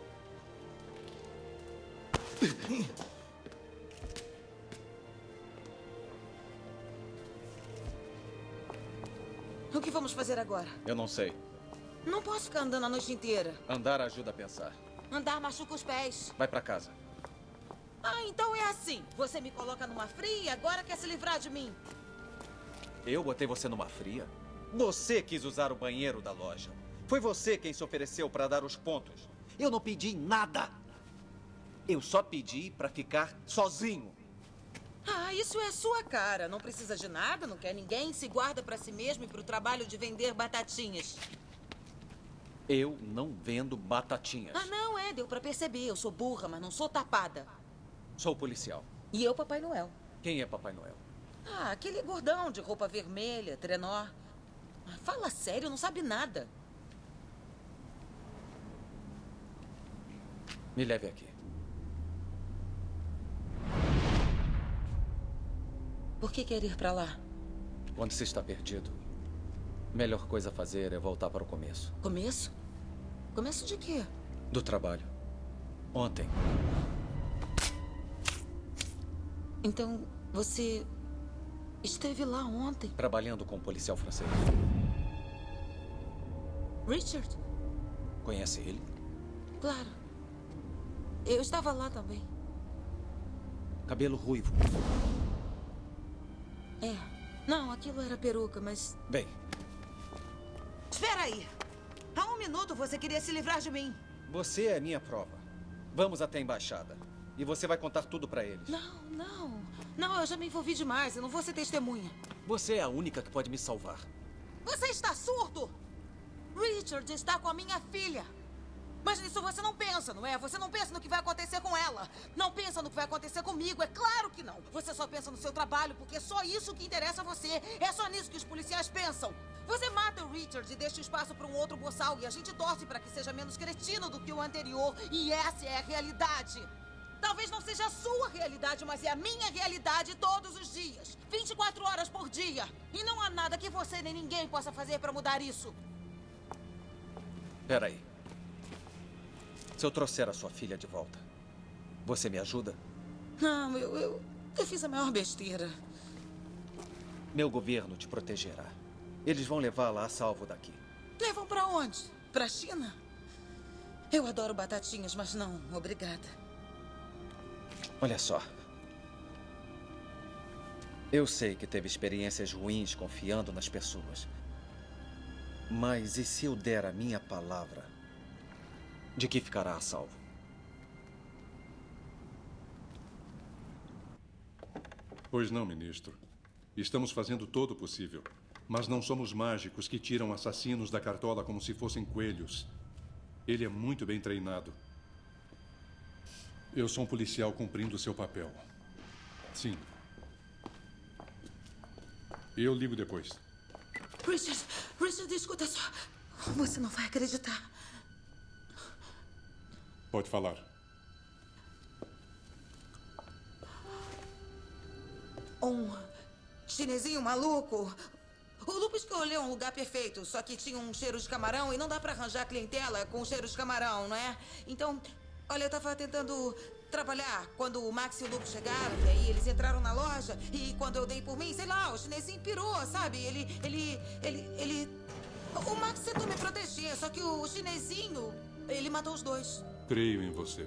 O que vamos fazer agora? Eu não sei. Não posso ficar andando a noite inteira. Andar ajuda a pensar. Andar machuca os pés. Vai pra casa. Ah, então é assim. Você me coloca numa fria e agora quer se livrar de mim. Eu botei você numa fria? Você quis usar o banheiro da loja. Foi você quem se ofereceu para dar os pontos. Eu não pedi nada. Eu só pedi para ficar sozinho. Ah, isso é sua cara. Não precisa de nada, não quer ninguém, se guarda para si mesmo e para o trabalho de vender batatinhas. Eu não vendo batatinhas. Ah, não, deu para perceber. Eu sou burra, mas não sou tapada. Sou policial. E eu, Papai Noel. Quem é Papai Noel? Ah, aquele gordão de roupa vermelha, trenó. Fala sério, não sabe nada. Me leve aqui. Por que quer ir pra lá? Quando se está perdido, a melhor coisa a fazer é voltar para o começo. Começo? Começo de quê? Do trabalho. Ontem. Então, você esteve lá ontem? Trabalhando com um policial francês. Richard? Conhece ele? Claro. Eu estava lá também. Cabelo ruivo. É. Não, aquilo era peruca, mas... Bem. Espera aí. Há um minuto você queria se livrar de mim. Você é minha prova. Vamos até a embaixada. E você vai contar tudo pra eles. Não, eu já me envolvi demais. Eu não vou ser testemunha. Você é a única que pode me salvar. Você está surdo? Richard está com a minha filha. Mas nisso você não pensa, não é? Você não pensa no que vai acontecer com ela. Não pensa no que vai acontecer comigo, é claro que não. Você só pensa no seu trabalho, porque é só isso que interessa a você. É só nisso que os policiais pensam. Você mata o Richard e deixa espaço para um outro boçal, e a gente torce para que seja menos cretino do que o anterior. E essa é a realidade. Talvez não seja a sua realidade, mas é a minha realidade todos os dias. 24 horas por dia. E não há nada que você nem ninguém possa fazer para mudar isso. Peraí. Se eu trouxer a sua filha de volta, você me ajuda? Não, eu fiz a maior besteira. Meu governo te protegerá. Eles vão levá-la a salvo daqui. Levam para onde? Para a China? Eu adoro batatinhas, mas não, obrigada. Olha só. Eu sei que teve experiências ruins confiando nas pessoas. Mas e se eu der a minha palavra de que ficará a salvo? Pois não, ministro. Estamos fazendo todo o possível. Mas não somos mágicos que tiram assassinos da cartola como se fossem coelhos. Ele é muito bem treinado. Eu sou um policial cumprindo o seu papel. Sim. Eu ligo depois. Richard, escuta só. Você não vai acreditar. Pode falar. Um chinesinho maluco. O Lupo escolheu um lugar perfeito, só que tinha um cheiro de camarão e não dá pra arranjar clientela com cheiro de camarão, não é? Então, olha, eu tava tentando trabalhar quando o Max e o Lupo chegaram, e aí eles entraram na loja, e quando eu dei por mim, sei lá, o chinesinho pirou, sabe? O Max tentou me proteger, só que o chinesinho, ele matou os dois. Creio em você.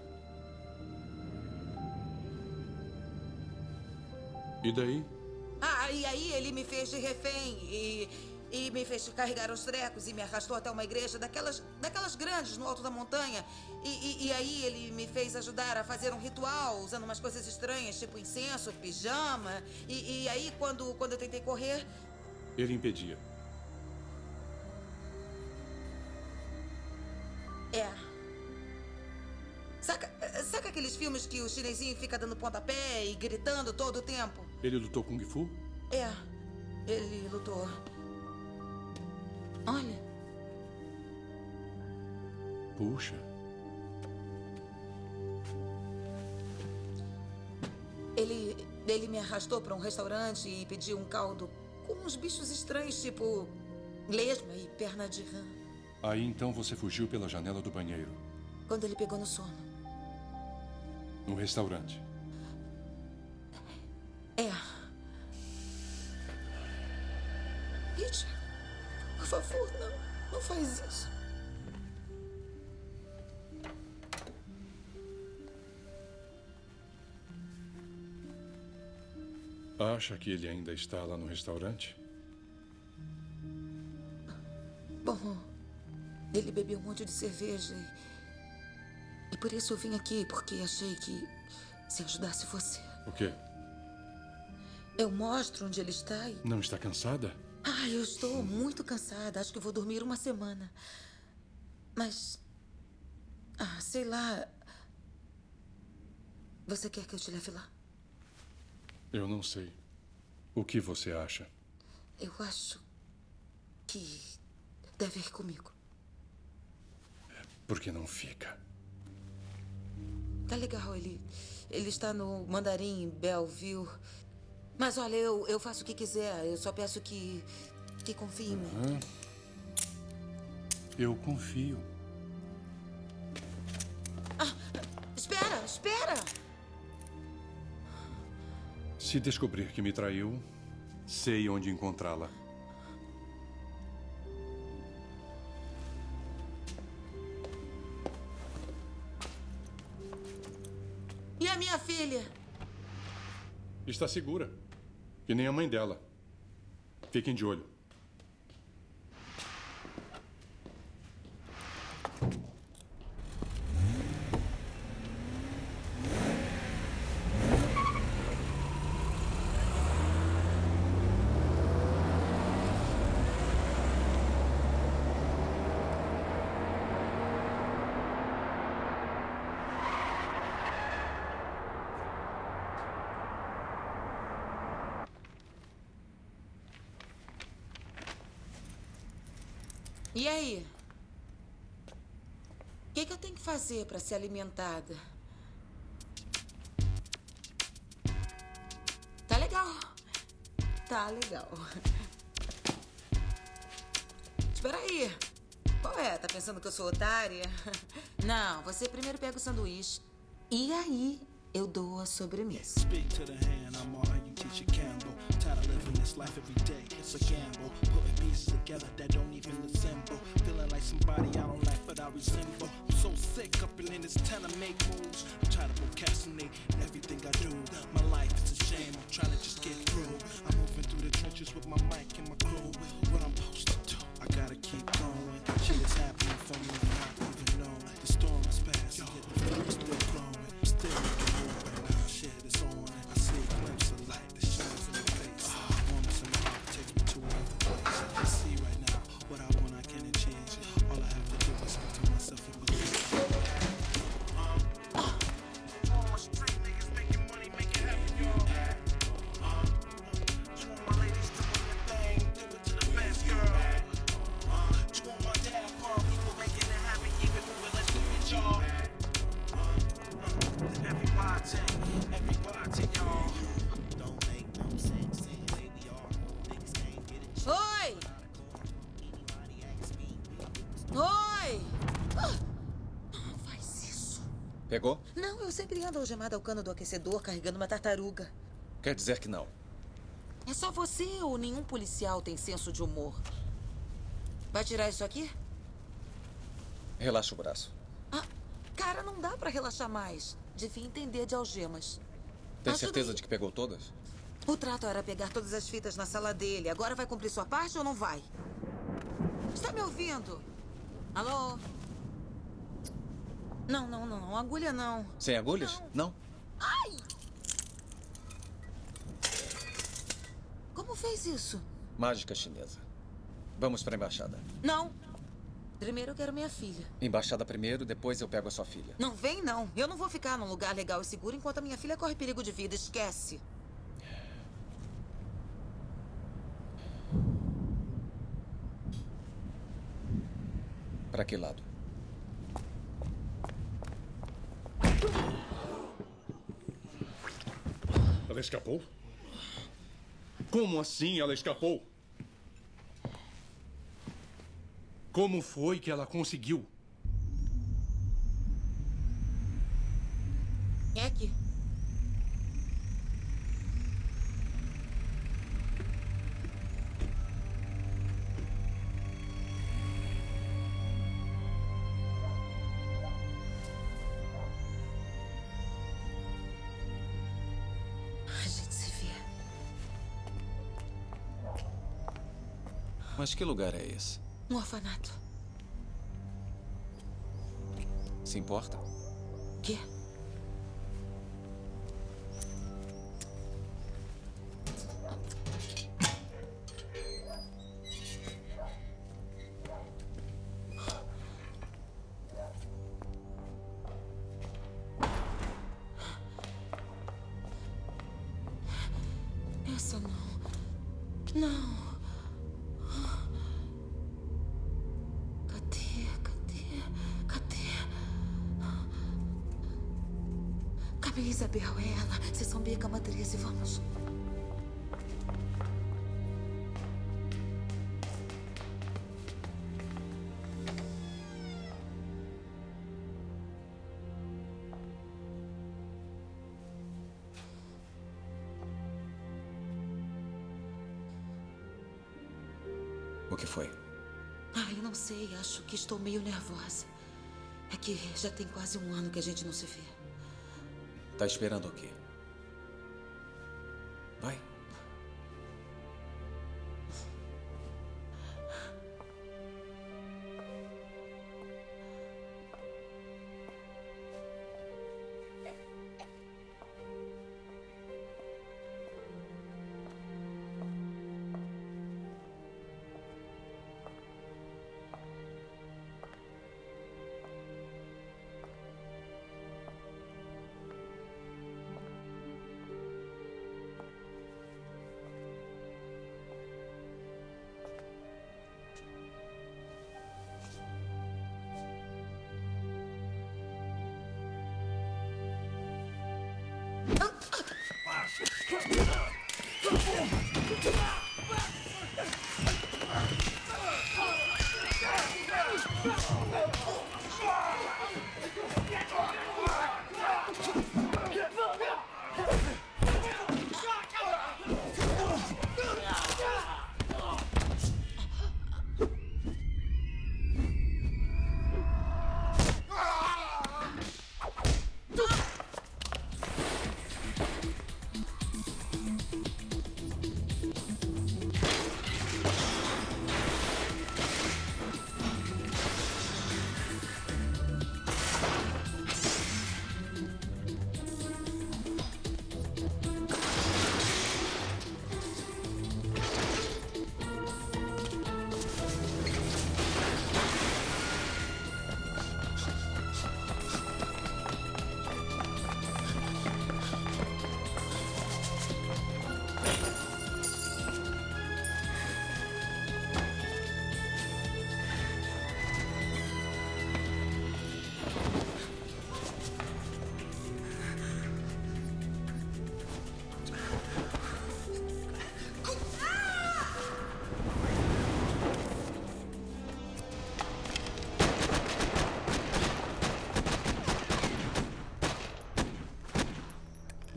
E daí? E aí ele me fez de refém e me fez carregar os trecos e me arrastou até uma igreja daquelas grandes no alto da montanha. E aí ele me fez ajudar a fazer um ritual usando umas coisas estranhas, tipo incenso, pijama. E aí quando eu tentei correr... Ele impedia. Saca aqueles filmes que o chinesinho fica dando pontapé e gritando todo o tempo? Ele lutou Kung Fu? Ele lutou. Olha. Puxa. Ele me arrastou para um restaurante e pediu um caldo com uns bichos estranhos, tipo lesma e perna de rã. Aí então você fugiu pela janela do banheiro. Quando ele pegou no sono. No restaurante. Richard, por favor, não faz isso. Acha que ele ainda está lá no restaurante? Bom, ele bebeu um monte de cerveja e por isso eu vim aqui, porque achei que se ajudasse você. O quê? Eu mostro onde ele está e... Não está cansada? Eu estou muito cansada. Acho que eu vou dormir uma semana. Mas... sei lá... Você quer que eu te leve lá? Eu não sei. O que você acha? Eu acho que deve ir comigo. Por que não fica? Tá legal, ele está no Mandarim, Belleville. Mas olha, eu faço o que quiser. Eu só peço que confie em mim. Eu confio. Espera! Se descobrir que me traiu, sei onde encontrá-la. E a minha filha? Está segura. Que nem a mãe dela. Fiquem de olho. E aí? O que eu tenho que fazer para ser alimentada? Tá legal. Tá legal. Espera aí. Qual é? Tá pensando que eu sou otária? Não, você primeiro pega o sanduíche. E aí, eu dou a sobremesa. Speak to the hand, I'm all you teach you Campbell. Tired of living this life every day, it's a gamble. Putting pieces together that don't even assemble. Feeling like somebody I don't like but I resemble. I'm so sick up in this town to make moves. I'm tired of procrastinating everything I do. My life is a shame, I'm trying to just get through. I'm moving through the trenches with my mic and my crew. What I'm posted to, I gotta keep going. Shit is happening for me, I'm not even knowing. The storm is passing, yet the fear is still growing. Still making move right now, shit is on. I see a glimpse of light that shines in your face. Moments in my heart takes me to another place. I see right now what I want, I can't change. All I have to do is speak to myself and believe. Oi! Oi! Não faz isso. Pegou? Não, eu sempre ando algemada ao cano do aquecedor carregando uma tartaruga. Quer dizer que não. É só você ou nenhum policial tem senso de humor. Vai tirar isso aqui? Relaxa o braço. Cara, não dá pra relaxar mais. Devia entender de algemas. Tem certeza de que pegou todas? O trato era pegar todas as fitas na sala dele. Agora vai cumprir sua parte ou não vai? Está me ouvindo? Alô? Não. Agulha não. Sem agulhas? Não. Ai! Como fez isso? Mágica chinesa. Vamos para a embaixada. Não. Primeiro eu quero minha filha. Embaixada primeiro, depois eu pego a sua filha. Não vem, não. Eu não vou ficar num lugar legal e seguro enquanto a minha filha corre perigo de vida. Esquece. Para que lado? Ela escapou? Como assim ela escapou? Como foi que ela conseguiu? É aqui. A gente se vê. Mas que lugar é esse? Um orfanato. Se importa? Quê? Essa não. Não. Cadê Isabel? É ela. Sessão B, cama 13. Vamos. O que foi? Eu não sei. Acho que estou meio nervosa. É que já tem quase um ano que a gente não se vê. Tá esperando o quê? Vai.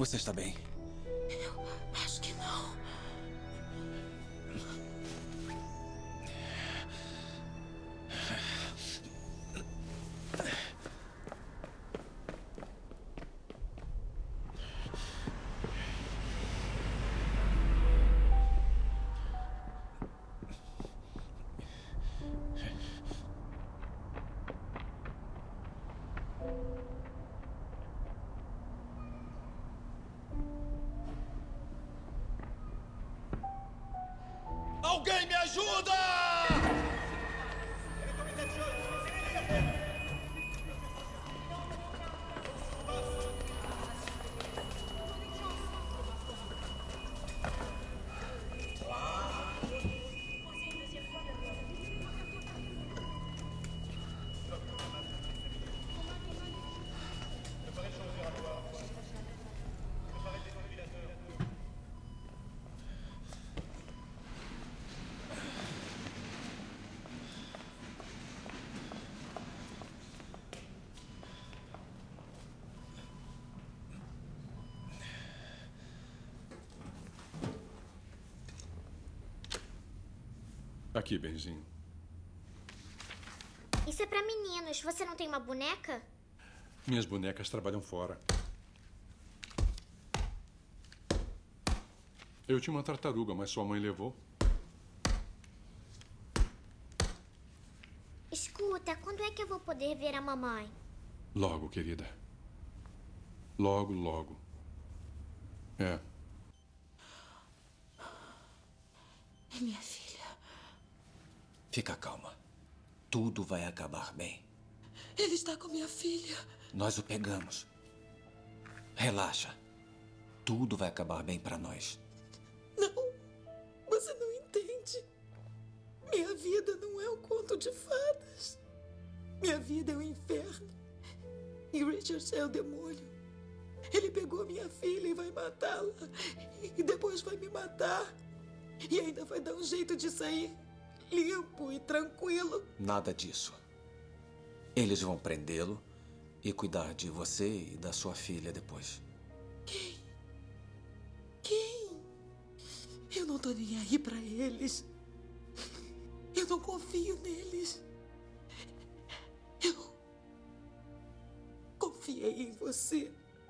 Você está bem? Eu acho que não. Alguém me ajuda! Aqui, benzinho. Isso é pra meninos. Você não tem uma boneca? Minhas bonecas trabalham fora. Eu tinha uma tartaruga, mas sua mãe levou. Escuta, quando é que eu vou poder ver a mamãe? Logo, querida. Logo, logo. É. Minha filha. Fica calma. Tudo vai acabar bem. Ele está com minha filha. Nós o pegamos. Relaxa. Tudo vai acabar bem para nós. Não. Você não entende. Minha vida não é um conto de fadas. Minha vida é um inferno. E Richard é o demônio. Ele pegou minha filha e vai matá-la. E depois vai me matar. E ainda vai dar um jeito de sair limpo e tranquilo. Nada disso. Eles vão prendê-lo e cuidar de você e da sua filha depois. Quem? Quem? Eu não tô nem aí pra eles. Eu não confio neles. Eu confiei em você.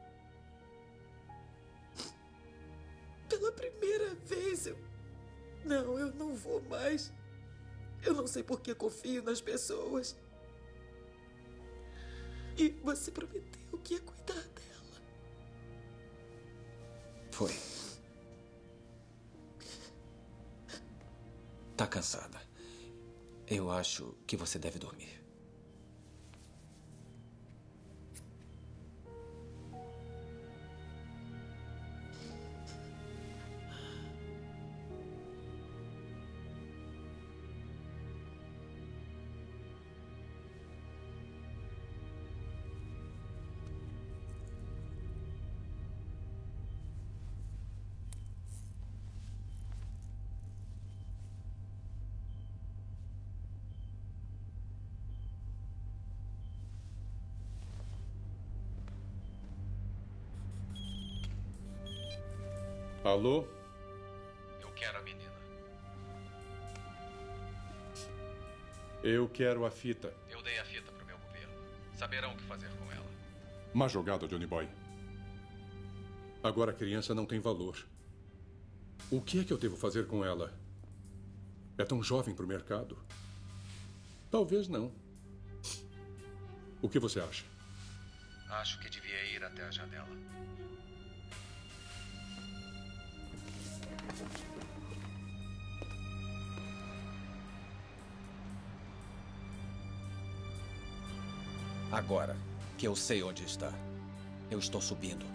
Pela primeira vez, eu não vou mais. Eu não sei por que confio nas pessoas. E você prometeu que ia cuidar dela. Foi. Tá cansada. Eu acho que você deve dormir. Alô? Eu quero a menina. Eu quero a fita. Eu dei a fita pro meu governo. Saberão o que fazer com ela. Má jogada, Johnny Boy. Agora a criança não tem valor. O que é que eu devo fazer com ela? É tão jovem para o mercado? Talvez não. O que você acha? Acho que devia ir até a janela. Agora que eu sei onde está, eu estou subindo.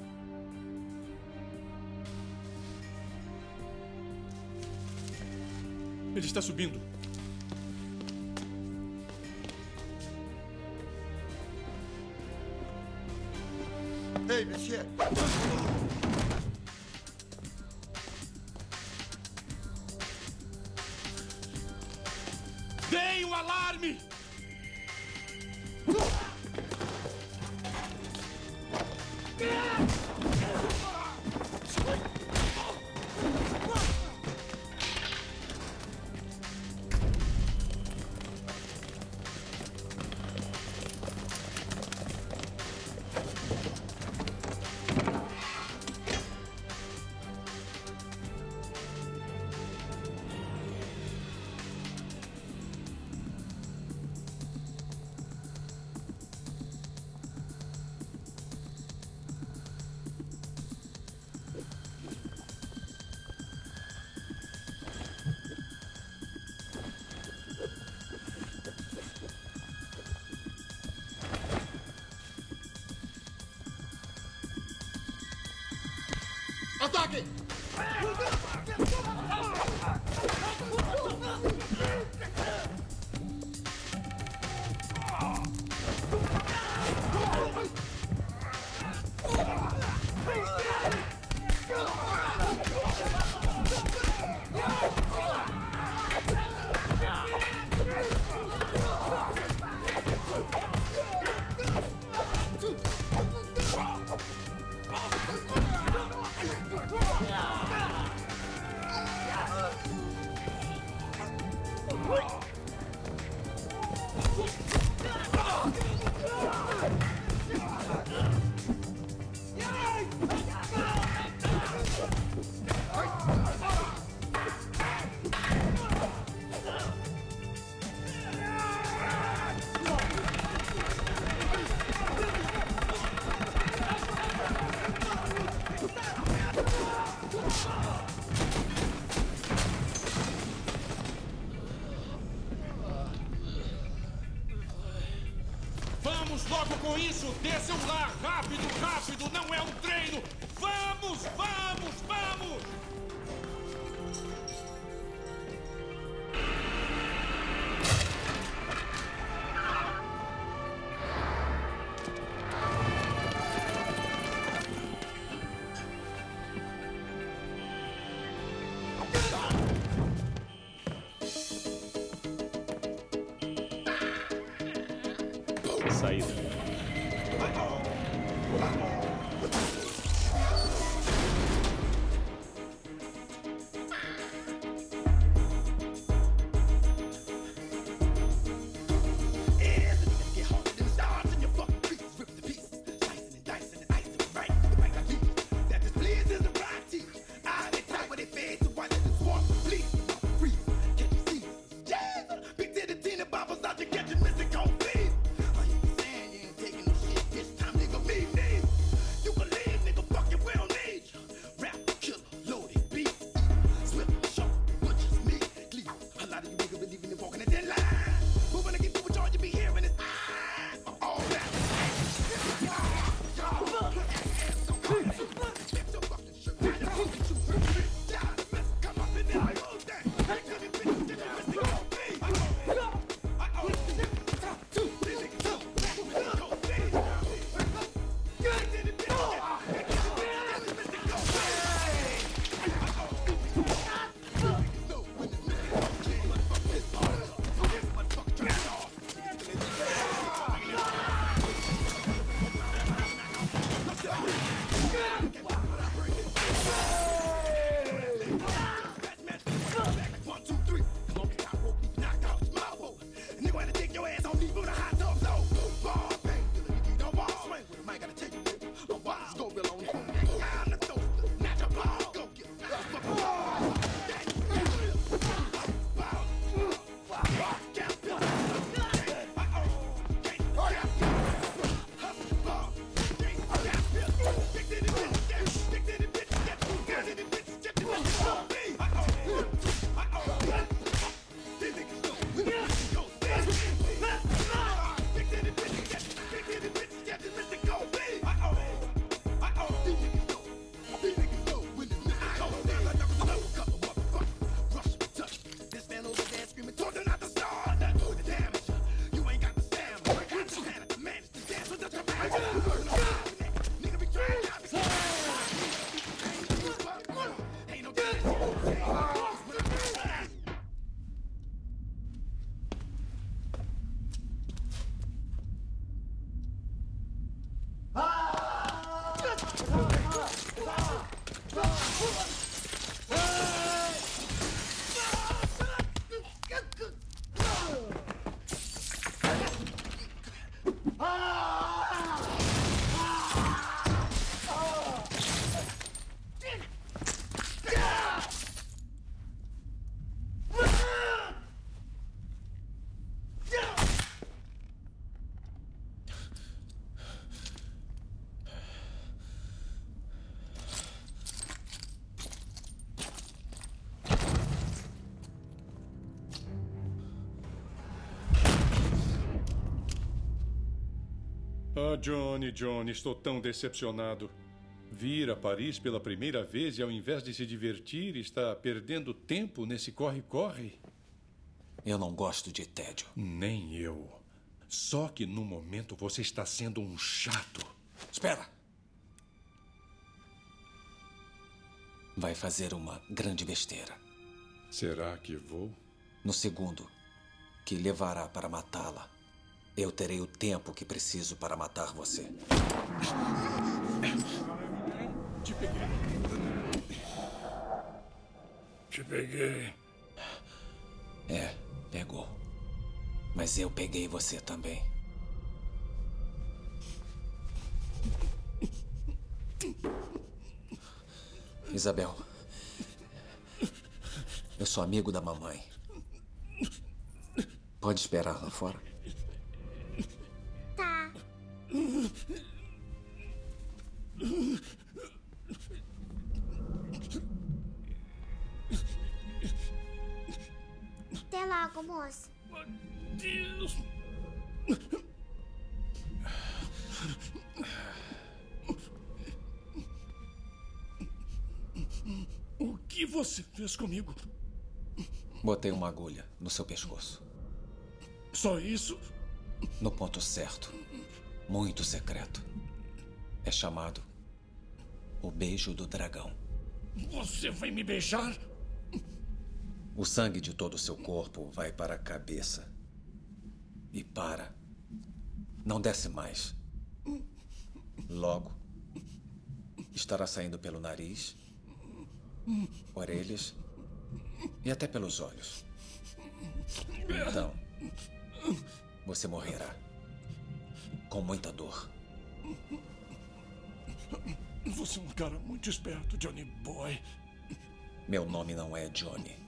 Ele está subindo. Ei, monsieur! Deem o alarme! Ataque! Vamos logo com isso! Desçam lá! Rápido, rápido! Não é um treino! Vamos, vamos, vamos! Saída. Ah, Johnny, estou tão decepcionado. vir a Paris pela primeira vez e, ao invés de se divertir, está perdendo tempo nesse corre-corre? Eu não gosto de tédio. Nem eu. Só que no momento você está sendo um chato. Espera! Vai fazer uma grande besteira. Será que vou? No segundo que levará para matá-la, eu terei o tempo que preciso para matar você. Te peguei. Te peguei. É, pegou. Mas eu peguei você também. Isabel, eu sou amigo da mamãe. Pode esperar lá fora? Tá. Até logo, moça. Deus. O que você fez comigo? Botei uma agulha no seu pescoço. Só isso? No ponto certo. Muito secreto. É chamado o beijo do dragão. Você vai me beijar? O sangue de todo o seu corpo vai para a cabeça. E para. Não desce mais. Logo, estará saindo pelo nariz, orelhas e até pelos olhos. Então, você morrerá. Com muita dor. Você é um cara muito esperto, Johnny Boy. Meu nome não é Johnny.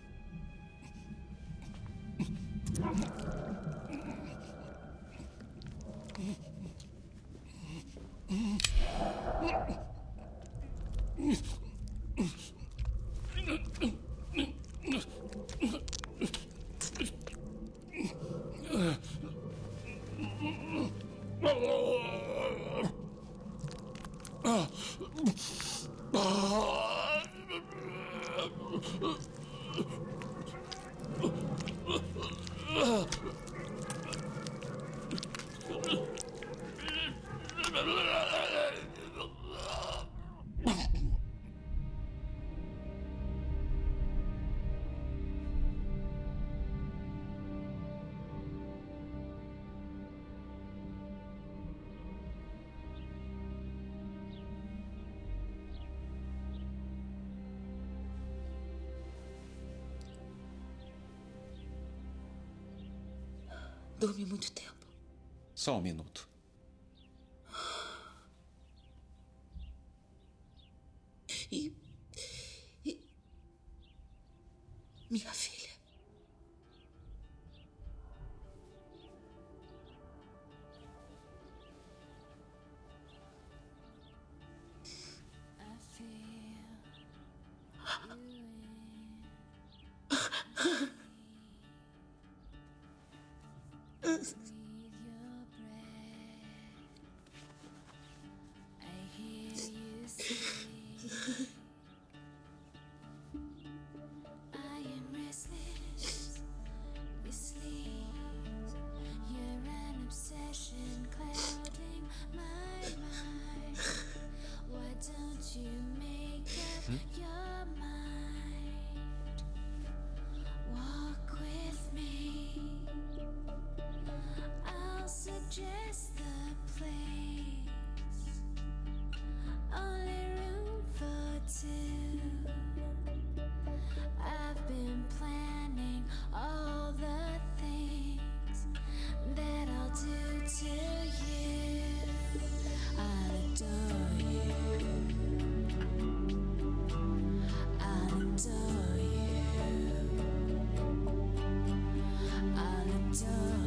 Dormi muito tempo. Só um minuto. E minha filha. Just the place, only room for two. I've been planning all the things that I'll do to you. I adore you. I adore you. I adore you.